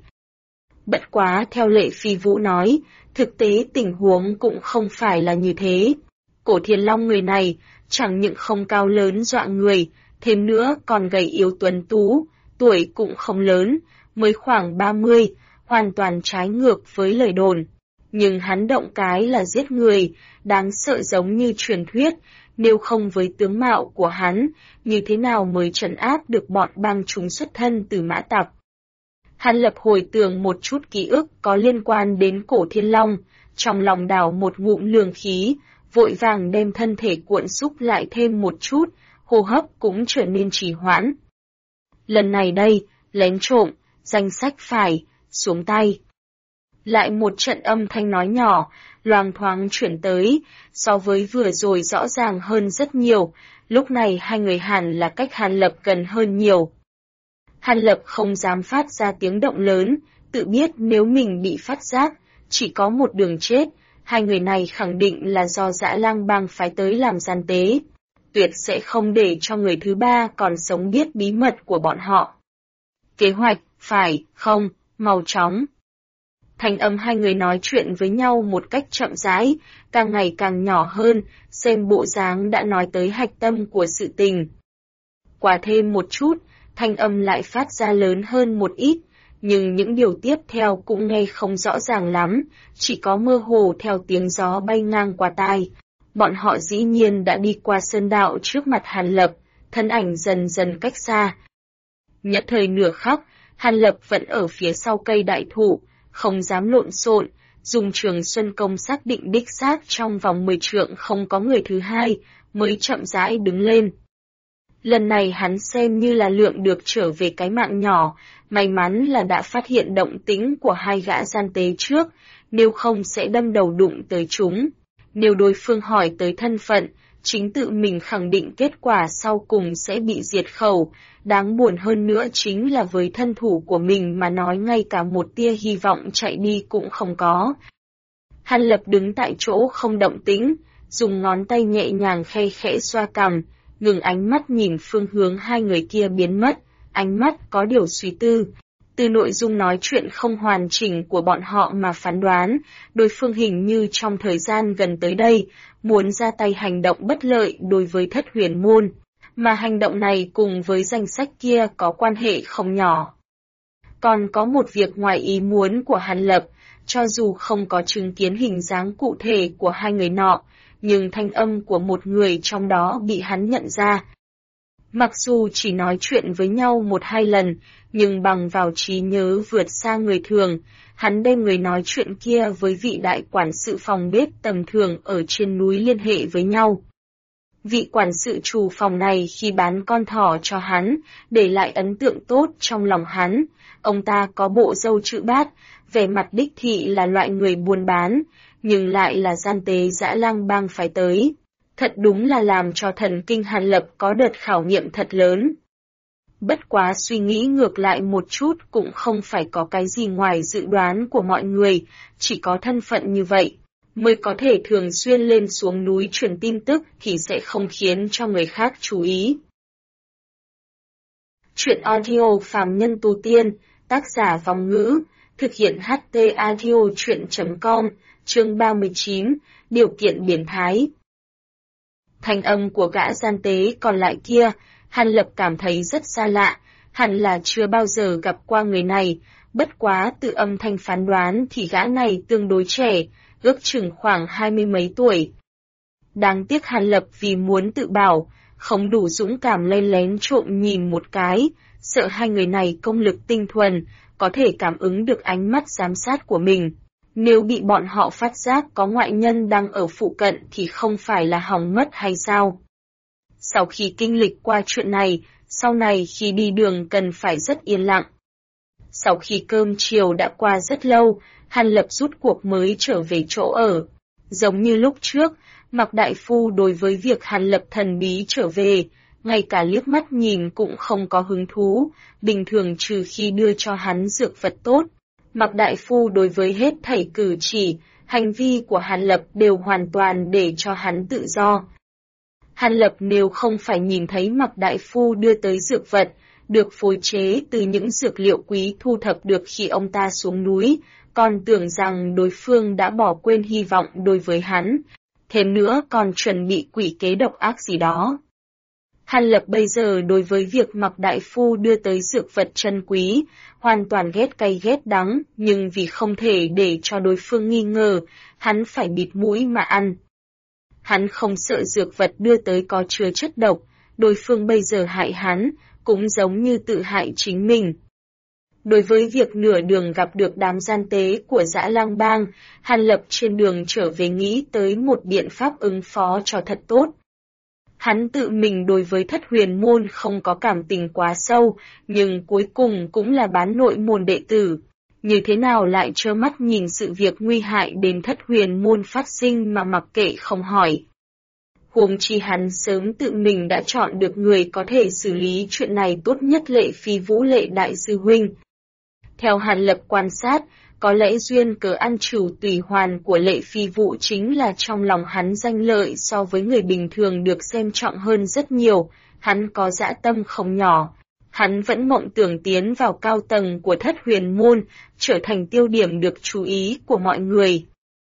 Bất quá theo Lệ Phi Vũ nói, thực tế tình huống cũng không phải là như thế. Cổ Thiên Long người này, chẳng những không cao lớn dọa người, thêm nữa còn gầy yếu tuấn tú, tuổi cũng không lớn, mới khoảng 30, hoàn toàn trái ngược với lời đồn. Nhưng hắn động cái là giết người, đáng sợ giống như truyền thuyết, nếu không với tướng mạo của hắn, như thế nào mới trấn áp được bọn bang chúng xuất thân từ Mã Tặc. Hàn Lập hồi tưởng một chút ký ức có liên quan đến Cổ Thiên Long, trong lòng đảo một ngụm lường khí, vội vàng đem thân thể cuộn xúc lại thêm một chút, hô hấp cũng trở nên trì hoãn. Lần này đây, lén trộm, danh sách phải, xuống tay. Lại một trận âm thanh nói nhỏ, loang thoáng chuyển tới, so với vừa rồi rõ ràng hơn rất nhiều, lúc này hai người hẳn là cách Hàn Lập gần hơn nhiều. Hàn Lập không dám phát ra tiếng động lớn, tự biết nếu mình bị phát giác, chỉ có một đường chết, hai người này khẳng định là do Dã Lang Bang phái tới làm gian tế. Tuyệt sẽ không để cho người thứ ba còn sống biết bí mật của bọn họ. Kế hoạch, phải, không, mau chóng. Thanh âm hai người nói chuyện với nhau một cách chậm rãi, càng ngày càng nhỏ hơn, xem bộ dáng đã nói tới hạch tâm của sự tình. Qua thêm một chút, thanh âm lại phát ra lớn hơn một ít, nhưng những điều tiếp theo cũng nghe không rõ ràng lắm, chỉ có mơ hồ theo tiếng gió bay ngang qua tai. Bọn họ dĩ nhiên đã đi qua sơn đạo trước mặt Hàn Lập, thân ảnh dần dần cách xa. Nhất thời nửa khắc, Hàn Lập vẫn ở phía sau cây đại thụ, không dám lộn xộn, dùng Trường Xuân Công xác định đích xác trong vòng 10 trượng không có người thứ hai, mới chậm rãi đứng lên. Lần này hắn xem như là lượng được trở về cái mạng nhỏ, may mắn là đã phát hiện động tĩnh của hai gã gian tế trước, nếu không sẽ đâm đầu đụng tới chúng. Nếu đối phương hỏi tới thân phận, chính tự mình khẳng định kết quả sau cùng sẽ bị diệt khẩu, đáng buồn hơn nữa chính là với thân thủ của mình mà nói ngay cả một tia hy vọng chạy đi cũng không có. Hàn Lập đứng tại chỗ không động tĩnh, dùng ngón tay nhẹ nhàng khe khẽ xoa cằm, ngừng ánh mắt nhìn phương hướng hai người kia biến mất, ánh mắt có điều suy tư. Từ nội dung nói chuyện không hoàn chỉnh của bọn họ mà phán đoán, đối phương hình như trong thời gian gần tới đây, muốn ra tay hành động bất lợi đối với Thất Huyền Môn, mà hành động này cùng với danh sách kia có quan hệ không nhỏ. Còn có một việc ngoài ý muốn của Hàn Lập, cho dù không có chứng kiến hình dáng cụ thể của hai người nọ, nhưng thanh âm của một người trong đó bị hắn nhận ra. Mặc dù chỉ nói chuyện với nhau 1-2 lần, nhưng bằng vào trí nhớ vượt xa người thường, hắn đem người nói chuyện kia với vị đại quản sự phòng bếp tầm thường ở trên núi liên hệ với nhau. Vị quản sự chủ phòng này khi bán con thỏ cho hắn, để lại ấn tượng tốt trong lòng hắn. Ông ta có bộ râu chữ bát, vẻ mặt đích thị là loại người buôn bán, nhưng lại là gian tế Dã Lang Bang phái tới. Thật đúng là làm cho thần kinh Hàn Lập có đợt khảo nghiệm thật lớn. Bất quá suy nghĩ ngược lại một chút cũng không phải có cái gì ngoài dự đoán của mọi người, chỉ có thân phận như vậy, mới có thể thường xuyên lên xuống núi truyền tin tức thì sẽ không khiến cho người khác chú ý. Chuyện audio phàm nhân tu tiên, tác giả Vong Ngữ, thực hiện HT audio chuyện.com, chương 39, điều kiện biến thái. Thanh âm của gã gian tế còn lại kia, Hàn Lập cảm thấy rất xa lạ, hẳn là chưa bao giờ gặp qua người này, bất quá từ âm thanh phán đoán thì gã này tương đối trẻ, ước chừng khoảng 20 mấy tuổi. Đáng tiếc Hàn Lập vì muốn tự bảo, không đủ dũng cảm lên lén trộm nhìn một cái, sợ hai người này công lực tinh thuần, có thể cảm ứng được ánh mắt giám sát của mình. Nếu bị bọn họ phát giác có ngoại nhân đang ở phụ cận thì không phải là hỏng mất hay sao? Sau khi kinh lịch qua chuyện này, sau này khi đi đường cần phải rất yên lặng. Sau khi cơm chiều đã qua rất lâu, Hàn Lập rút cuộc mới trở về chỗ ở. Giống như lúc trước, Mạc Đại Phu đối với việc Hàn Lập thần bí trở về, ngay cả liếc mắt nhìn cũng không có hứng thú, bình thường trừ khi đưa cho hắn dược vật tốt. Mạc Đại Phu đối với hết thảy cử chỉ, hành vi của Hàn Lập đều hoàn toàn để cho hắn tự do. Hàn Lập nếu không phải nhìn thấy Mạc Đại Phu đưa tới dược vật, được phối chế từ những dược liệu quý thu thập được khi ông ta xuống núi, còn tưởng rằng đối phương đã bỏ quên hy vọng đối với hắn, thêm nữa còn chuẩn bị quỷ kế độc ác gì đó. Hàn Lập bây giờ đối với việc Mạc Đại Phu đưa tới dược vật chân quý, hoàn toàn ghét cay ghét đắng, nhưng vì không thể để cho đối phương nghi ngờ, hắn phải bịt mũi mà ăn. Hắn không sợ dược vật đưa tới có chứa chất độc, đối phương bây giờ hại hắn, cũng giống như tự hại chính mình. Đối với việc nửa đường gặp được đám gian tế của Dã Lang Bang, Hàn Lập trên đường trở về nghĩ tới một biện pháp ứng phó cho thật tốt. Hắn tự mình đối với Thất Huyền Môn không có cảm tình quá sâu, nhưng cuối cùng cũng là bán nội môn đệ tử. Như thế nào lại trơ mắt nhìn sự việc nguy hại đến Thất Huyền Môn phát sinh mà mặc kệ không hỏi. Huống chi hắn sớm tự mình đã chọn được người có thể xử lý chuyện này tốt nhất Lệ Phi Vũ Lệ Đại Sư Huynh. Theo Hàn Lập quan sát, có lẽ duyên cớ ăn trừ tùy hoàn của Lệ Phi Vũ chính là trong lòng hắn danh lợi so với người bình thường được xem trọng hơn rất nhiều, hắn có dã tâm không nhỏ. Hắn vẫn mộng tưởng tiến vào cao tầng của Thất Huyền Môn, trở thành tiêu điểm được chú ý của mọi người.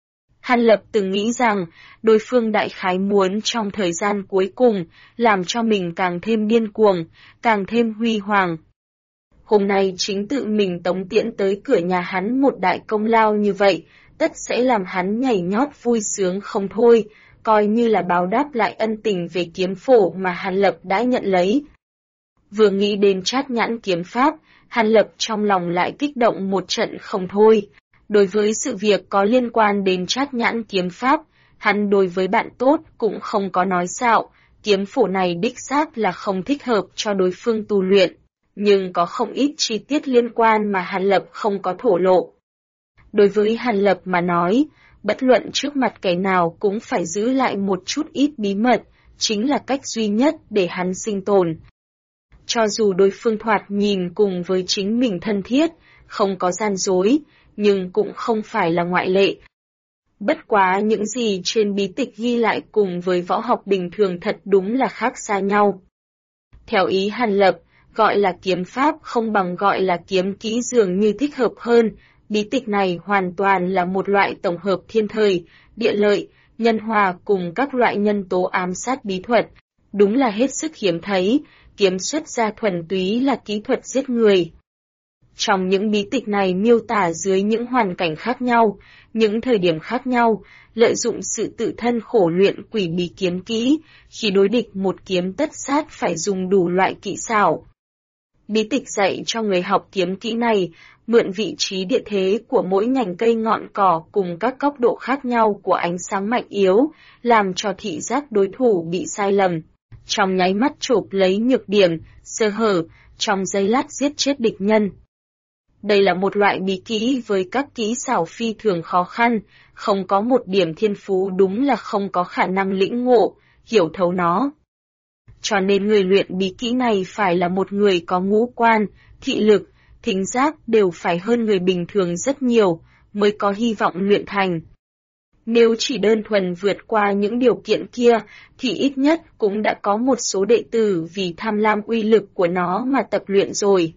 Hàn Lập từng nghĩ rằng, đối phương đại khái muốn trong thời gian cuối cùng, làm cho mình càng thêm điên cuồng, càng thêm huy hoàng. Hôm nay chính tự mình tống tiễn tới cửa nhà hắn một đại công lao như vậy, tất sẽ làm hắn nhảy nhót vui sướng không thôi, coi như là báo đáp lại ân tình về kiếm phổ mà Hàn Lập đã nhận lấy. Vừa nghĩ đến Trát Nhãn kiếm pháp, Hàn Lập trong lòng lại kích động một trận không thôi. Đối với sự việc có liên quan đến Trát Nhãn kiếm pháp, hắn đối với bạn tốt cũng không có nói xạo, kiếm phổ này đích xác là không thích hợp cho đối phương tu luyện, nhưng có không ít chi tiết liên quan mà Hàn Lập không có thổ lộ. Đối với Hàn Lập mà nói, bất luận trước mặt kẻ nào cũng phải giữ lại một chút ít bí mật, chính là cách duy nhất để hắn sinh tồn. Cho dù đối phương thoạt nhìn cùng với chính mình thân thiết, không có gian dối, nhưng cũng không phải là ngoại lệ. Bất quá những gì trên bí tịch ghi lại cùng với võ học bình thường thật đúng là khác xa nhau. Theo ý Hàn Lập, gọi là kiếm pháp không bằng gọi là kiếm kỹ dường như thích hợp hơn, bí tịch này hoàn toàn là một loại tổng hợp thiên thời, địa lợi, nhân hòa cùng các loại nhân tố ám sát bí thuật, đúng là hết sức hiếm thấy, kiếm xuất ra thuần túy là kỹ thuật giết người. Trong những bí tịch này miêu tả dưới những hoàn cảnh khác nhau, những thời điểm khác nhau, lợi dụng sự tự thân khổ luyện quỷ bí kiếm kỹ, khi đối địch một kiếm tất sát phải dùng đủ loại kỹ xảo. Bí tịch dạy cho người học kiếm kỹ này, mượn vị trí địa thế của mỗi nhành cây ngọn cỏ cùng các góc độ khác nhau của ánh sáng mạnh yếu, làm cho thị giác đối thủ bị sai lầm. Trong nháy mắt chộp lấy nhược điểm, sơ hở, trong giây lát giết chết địch nhân. Đây là một loại bí kỹ với các kỹ xảo phi thường khó khăn, không có một điểm thiên phú đúng là không có khả năng lĩnh ngộ, hiểu thấu nó. Cho nên người luyện bí kỹ này phải là một người có ngũ quan, thị lực, thính giác đều phải hơn người bình thường rất nhiều, mới có hy vọng luyện thành. Nếu chỉ đơn thuần vượt qua những điều kiện kia, thì ít nhất cũng đã có một số đệ tử vì tham lam uy lực của nó mà tập luyện rồi.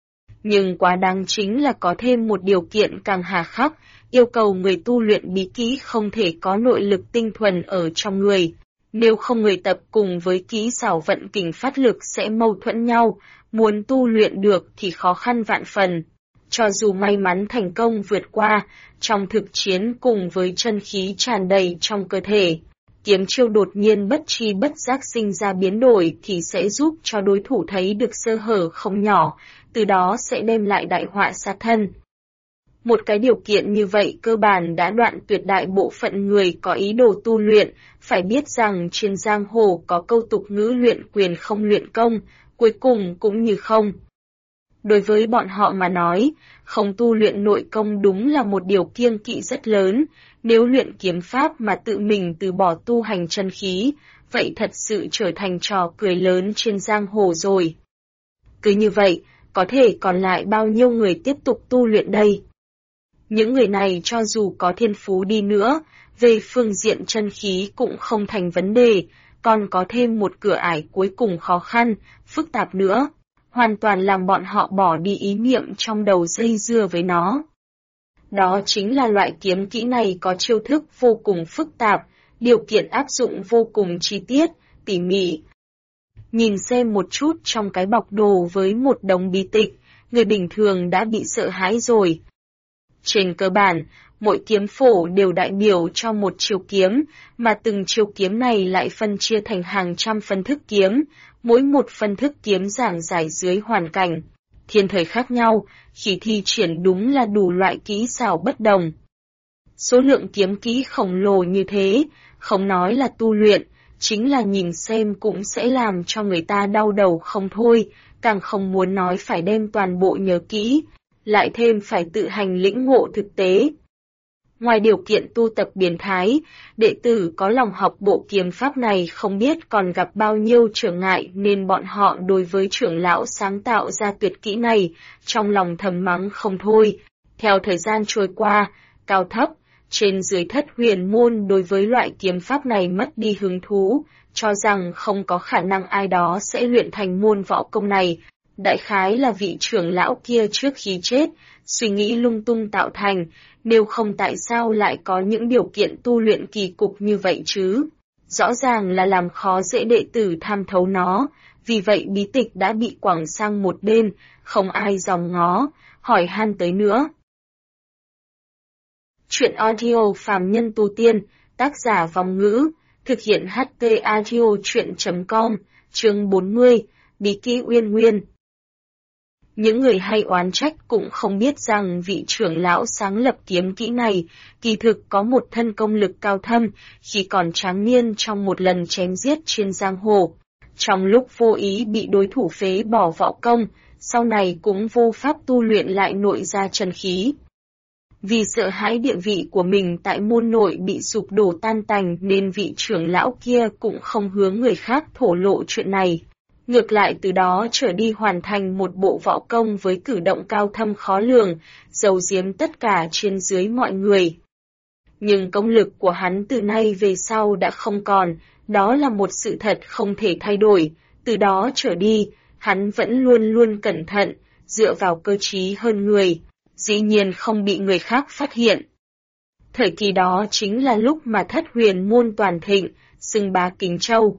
Nhưng quá đáng chính là có thêm một điều kiện càng hà khắc, yêu cầu người tu luyện bí kỹ không thể có nội lực tinh thuần ở trong người. Nếu không người tập cùng với kỹ xảo vận kình phát lực sẽ mâu thuẫn nhau, muốn tu luyện được thì khó khăn vạn phần. Cho dù may mắn thành công vượt qua, trong thực chiến cùng với chân khí tràn đầy trong cơ thể, kiếm chiêu đột nhiên bất tri bất giác sinh ra biến đổi thì sẽ giúp cho đối thủ thấy được sơ hở không nhỏ, từ đó sẽ đem lại đại họa sát thân. Một cái điều kiện như vậy cơ bản đã đoạn tuyệt đại bộ phận người có ý đồ tu luyện, phải biết rằng trên giang hồ có câu tục ngữ luyện quyền không luyện công, cuối cùng cũng như không. Đối với bọn họ mà nói, không tu luyện nội công đúng là một điều kiêng kỵ rất lớn, nếu luyện kiếm pháp mà tự mình từ bỏ tu hành chân khí, vậy thật sự trở thành trò cười lớn trên giang hồ rồi. Cứ như vậy, có thể còn lại bao nhiêu người tiếp tục tu luyện đây? Những người này cho dù có thiên phú đi nữa, về phương diện chân khí cũng không thành vấn đề, còn có thêm một cửa ải cuối cùng khó khăn, phức tạp nữa, hoàn toàn làm bọn họ bỏ đi ý niệm trong đầu dây dưa với nó. Đó chính là loại kiếm kỹ này có chiêu thức vô cùng phức tạp, điều kiện áp dụng vô cùng chi tiết, tỉ mỉ. Nhìn xem một chút trong cái bọc đồ với một đống bí tịch, người bình thường đã bị sợ hãi rồi. Trên cơ bản, mỗi kiếm phổ đều đại biểu cho một chiêu kiếm, mà từng chiêu kiếm này lại phân chia thành hàng trăm phân thức kiếm, mỗi một phân thức kiếm giảng giải dưới hoàn cảnh, thiên thời khác nhau, khi thi triển đúng là đủ loại kỹ xảo bất đồng. Số lượng kiếm kỹ khổng lồ như thế, không nói là tu luyện, chính là nhìn xem cũng sẽ làm cho người ta đau đầu không thôi, càng không muốn nói phải đem toàn bộ nhớ kỹ, lại thêm phải tự hành lĩnh ngộ thực tế. Ngoài điều kiện tu tập biến thái, đệ tử có lòng học bộ kiếm pháp này không biết còn gặp bao nhiêu trở ngại nên bọn họ đối với trưởng lão sáng tạo ra tuyệt kỹ này, trong lòng thầm mắng không thôi. Theo thời gian trôi qua, cao thấp, trên dưới thất huyền môn đối với loại kiếm pháp này mất đi hứng thú, cho rằng không có khả năng ai đó sẽ luyện thành môn võ công này. Đại khái là vị trưởng lão kia trước khi chết, suy nghĩ lung tung tạo thành, nếu không tại sao lại có những điều kiện tu luyện kỳ cục như vậy chứ? Rõ ràng là làm khó dễ đệ tử tham thấu nó, vì vậy bí tịch đã bị quẳng sang một bên, không ai dòm ngó, hỏi han tới nữa. Chuyện audio phàm nhân tu tiên, tác giả Vong Ngữ, thực hiện HT Audio Chuyện.com, chương 40, Bí kỹ Uyên Nguyên. Những người hay oán trách cũng không biết rằng vị trưởng lão sáng lập kiếm kỹ này, kỳ thực có một thân công lực cao thâm, khi còn tráng niên trong một lần chém giết trên giang hồ. Trong lúc vô ý bị đối thủ phế bỏ võ công, sau này cũng vô pháp tu luyện lại nội ra chân khí. Vì sợ hãi địa vị của mình tại môn nội bị sụp đổ tan tành nên vị trưởng lão kia cũng không hướng người khác thổ lộ chuyện này. Ngược lại từ đó trở đi hoàn thành một bộ võ công với cử động cao thâm khó lường, giấu giếm tất cả trên dưới mọi người. Nhưng công lực của hắn từ nay về sau đã không còn, đó là một sự thật không thể thay đổi. Từ đó trở đi, hắn vẫn luôn luôn cẩn thận, dựa vào cơ trí hơn người, dĩ nhiên không bị người khác phát hiện. Thời kỳ đó chính là lúc mà thất huyền môn toàn thịnh, xưng bá Kính Châu.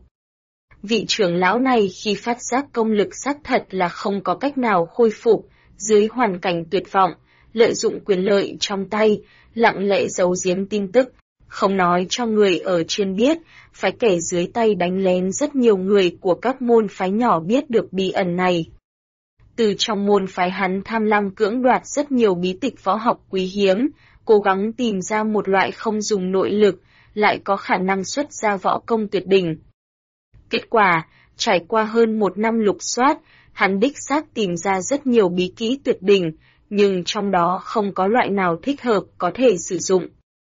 Vị trưởng lão này khi phát giác công lực xác thật là không có cách nào khôi phục, dưới hoàn cảnh tuyệt vọng, lợi dụng quyền lợi trong tay, lặng lẽ giấu giếm tin tức, không nói cho người ở trên biết, phải kể dưới tay đánh lén rất nhiều người của các môn phái nhỏ biết được bí ẩn này. Từ trong môn phái hắn tham lam cưỡng đoạt rất nhiều bí tịch võ học quý hiếm, cố gắng tìm ra một loại không dùng nội lực, lại có khả năng xuất ra võ công tuyệt đỉnh. Kết quả, trải qua hơn một năm lục soát, hắn đích xác tìm ra rất nhiều bí kỹ tuyệt đỉnh, nhưng trong đó không có loại nào thích hợp có thể sử dụng.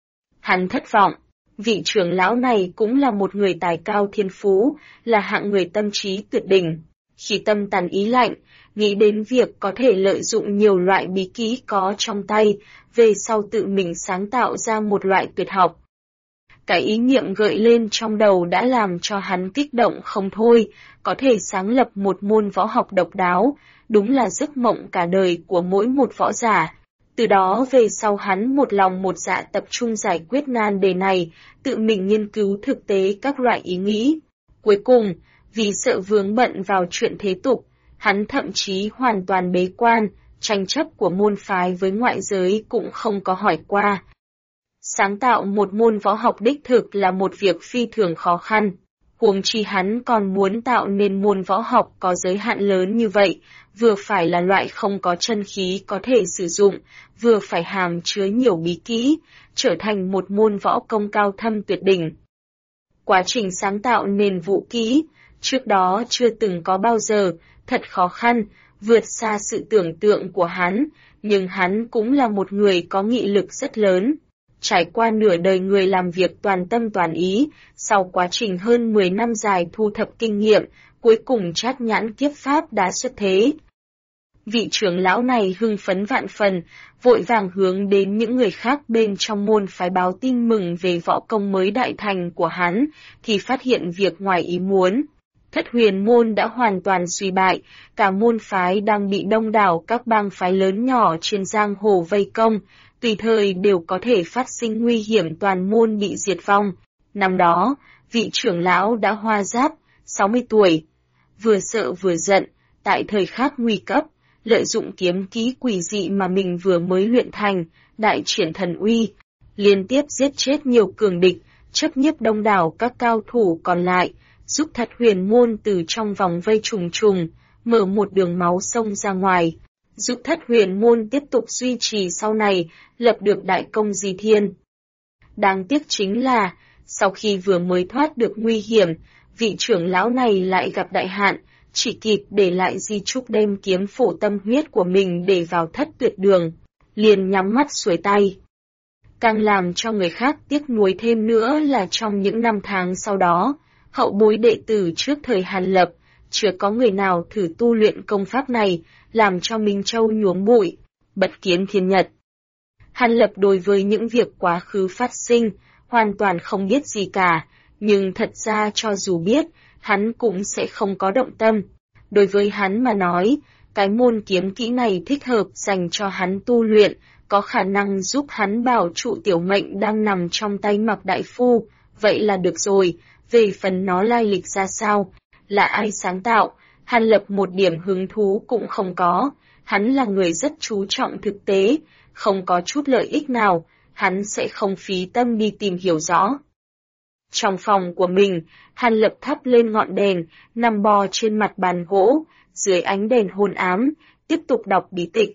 Hắn thất vọng, vị trưởng lão này cũng là một người tài cao thiên phú, là hạng người tâm trí tuyệt đỉnh. Khi tâm tàn ý lạnh, nghĩ đến việc có thể lợi dụng nhiều loại bí kỹ có trong tay, về sau tự mình sáng tạo ra một loại tuyệt học. Cái ý niệm gợi lên trong đầu đã làm cho hắn kích động không thôi, có thể sáng lập một môn võ học độc đáo, đúng là giấc mộng cả đời của mỗi một võ giả. Từ đó về sau hắn một lòng một dạ tập trung giải quyết nan đề này, tự mình nghiên cứu thực tế các loại ý nghĩ. Cuối cùng, vì sợ vướng bận vào chuyện thế tục, hắn thậm chí hoàn toàn bế quan, tranh chấp của môn phái với ngoại giới cũng không có hỏi qua. Sáng tạo một môn võ học đích thực là một việc phi thường khó khăn, huống chi hắn còn muốn tạo nên môn võ học có giới hạn lớn như vậy, vừa phải là loại không có chân khí có thể sử dụng, vừa phải hàm chứa nhiều bí kỹ, trở thành một môn võ công cao thâm tuyệt đỉnh. Quá trình sáng tạo nền vũ kỹ, trước đó chưa từng có bao giờ, thật khó khăn, vượt xa sự tưởng tượng của hắn, nhưng hắn cũng là một người có nghị lực rất lớn. Trải qua nửa đời người làm việc toàn tâm toàn ý, sau quá trình hơn 10 năm dài thu thập kinh nghiệm, cuối cùng Trát Nhãn Kiếp Pháp đã xuất thế. Vị trưởng lão này hưng phấn vạn phần, vội vàng hướng đến những người khác bên trong môn phái báo tin mừng về võ công mới đại thành của hắn, thì phát hiện việc ngoài ý muốn. Thất huyền môn đã hoàn toàn suy bại, cả môn phái đang bị đông đảo các bang phái lớn nhỏ trên giang hồ vây công, tùy thời đều có thể phát sinh nguy hiểm toàn môn bị diệt vong. Năm đó, vị trưởng lão đã hoa giáp, 60 tuổi, vừa sợ vừa giận, tại thời khắc nguy cấp, lợi dụng kiếm kỹ quỷ dị mà mình vừa mới luyện thành, đại triển thần uy, liên tiếp giết chết nhiều cường địch, chấp nhiếp đông đảo các cao thủ còn lại, giúp Thất huyền môn từ trong vòng vây trùng trùng, mở một đường máu sông ra ngoài, giúp Thất huyền môn tiếp tục duy trì sau này, lập được đại công di thiên. Đáng tiếc chính là, sau khi vừa mới thoát được nguy hiểm, vị trưởng lão này lại gặp đại hạn, chỉ kịp để lại di chúc đem kiếm phổ tâm huyết của mình để vào thất tuyệt đường, liền nhắm mắt xuôi tay. Càng làm cho người khác tiếc nuối thêm nữa là trong những năm tháng sau đó, hậu bối đệ tử trước thời Hàn Lập, chưa có người nào thử tu luyện công pháp này, làm cho Minh Châu nhuốm bụi, bật kiến thiên nhật. Hàn Lập đối với những việc quá khứ phát sinh, hoàn toàn không biết gì cả, nhưng thật ra cho dù biết, hắn cũng sẽ không có động tâm. Đối với hắn mà nói, cái môn kiếm kỹ này thích hợp dành cho hắn tu luyện, có khả năng giúp hắn bảo trụ tiểu mệnh đang nằm trong tay Mạc Đại Phu, vậy là được rồi. Về phần nó lai lịch ra sao, là ai sáng tạo, Hàn Lập một điểm hứng thú cũng không có, hắn là người rất chú trọng thực tế, không có chút lợi ích nào, hắn sẽ không phí tâm đi tìm hiểu rõ. Trong phòng của mình, Hàn Lập thắp lên ngọn đèn, nằm bò trên mặt bàn gỗ, dưới ánh đèn hôn ám, tiếp tục đọc bí tịch.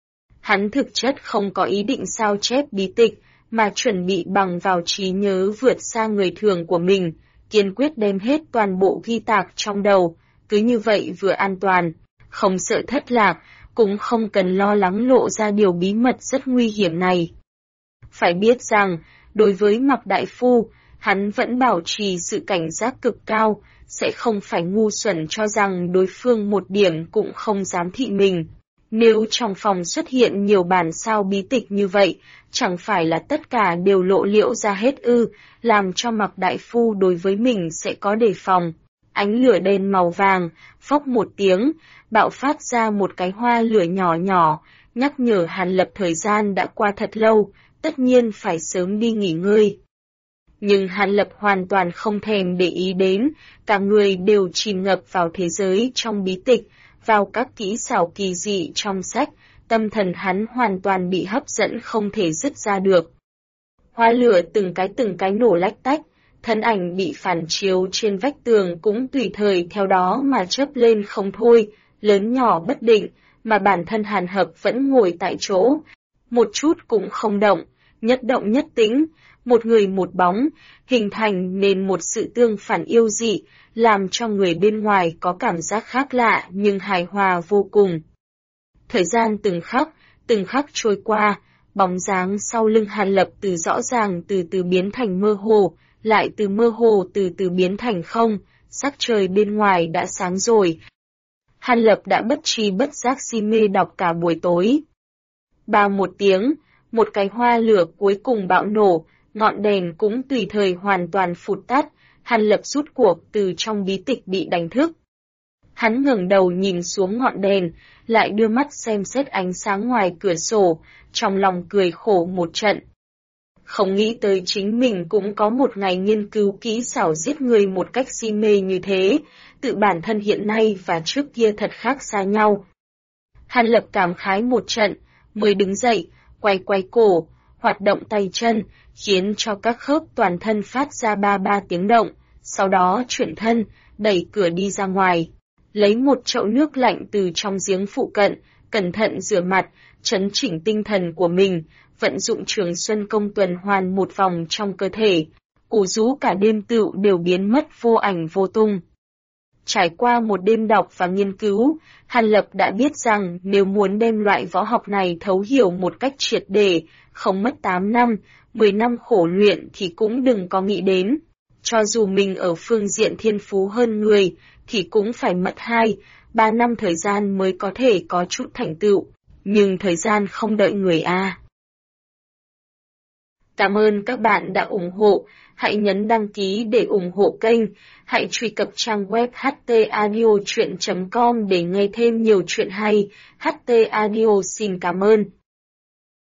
Hắn thực chất không có ý định sao chép bí tịch, mà chuẩn bị bằng vào trí nhớ vượt xa người thường của mình, kiên quyết đem hết toàn bộ ghi tạc trong đầu, cứ như vậy vừa an toàn, không sợ thất lạc, cũng không cần lo lắng lộ ra điều bí mật rất nguy hiểm này. Phải biết rằng, đối với Mạc Đại Phu, hắn vẫn bảo trì sự cảnh giác cực cao, sẽ không phải ngu xuẩn cho rằng đối phương một điểm cũng không dám thị mình. Nếu trong phòng xuất hiện nhiều bản sao bí tịch như vậy, chẳng phải là tất cả đều lộ liễu ra hết ư, làm cho Mạc Đại Phu đối với mình sẽ có đề phòng. Ánh lửa đèn màu vàng, phốc một tiếng, bạo phát ra một cái hoa lửa nhỏ nhỏ, nhắc nhở Hàn Lập thời gian đã qua thật lâu, tất nhiên phải sớm đi nghỉ ngơi. Nhưng Hàn Lập hoàn toàn không thèm để ý đến, cả người đều chìm ngập vào thế giới trong bí tịch, vào các kỹ xảo kỳ dị trong sách, tâm thần hắn hoàn toàn bị hấp dẫn không thể dứt ra được. Hoa lửa từng cái nổ lách tách, thân ảnh bị phản chiếu trên vách tường cũng tùy thời theo đó mà chớp lên không thôi, lớn nhỏ bất định, mà bản thân Hàn Hợp vẫn ngồi tại chỗ, một chút cũng không động nhất tĩnh, một người một bóng, hình thành nên một sự tương phản yêu dị, làm cho người bên ngoài có cảm giác khác lạ nhưng hài hòa vô cùng. Thời gian từng khắc trôi qua, bóng dáng sau lưng Hàn Lập từ rõ ràng từ từ biến thành mơ hồ, lại từ mơ hồ từ từ biến thành không, sắc trời bên ngoài đã sáng rồi. Hàn Lập đã bất tri bất giác si mê đọc cả buổi tối. Ba một tiếng, một cái hoa lửa cuối cùng bạo nổ, ngọn đèn cũng tùy thời hoàn toàn phụt tắt, Hàn Lập rút cuộc từ trong bí tịch bị đánh thức. Hắn ngẩng đầu nhìn xuống ngọn đèn, lại đưa mắt xem xét ánh sáng ngoài cửa sổ, trong lòng cười khổ một trận. Không nghĩ tới chính mình cũng có một ngày nghiên cứu kỹ xảo giết người một cách si mê như thế, tự bản thân hiện nay và trước kia thật khác xa nhau. Hàn Lập cảm khái một trận, mới đứng dậy, quay cổ, hoạt động tay chân, khiến cho các khớp toàn thân phát ra ba tiếng động, sau đó chuyển thân, đẩy cửa đi ra ngoài. Lấy một chậu nước lạnh từ trong giếng phụ cận, cẩn thận rửa mặt, trấn chỉnh tinh thần của mình, vận dụng Trường Xuân Công tuần hoàn một vòng trong cơ thể, ủ rũ cả đêm tựu đều biến mất vô ảnh vô tung. Trải qua một đêm đọc và nghiên cứu, Hàn Lập đã biết rằng nếu muốn đem loại võ học này thấu hiểu một cách triệt để, không mất 8 năm, 10 năm khổ luyện thì cũng đừng có nghĩ đến. Cho dù mình ở phương diện thiên phú hơn người, thì cũng phải mất 2-3 năm thời gian mới có thể có chút thành tựu. Nhưng thời gian không đợi người a. Cảm ơn các bạn đã ủng hộ, hãy nhấn đăng ký để ủng hộ kênh, hãy truy cập trang web htaudio.com để nghe thêm nhiều chuyện hay. HT Audio xin cảm ơn.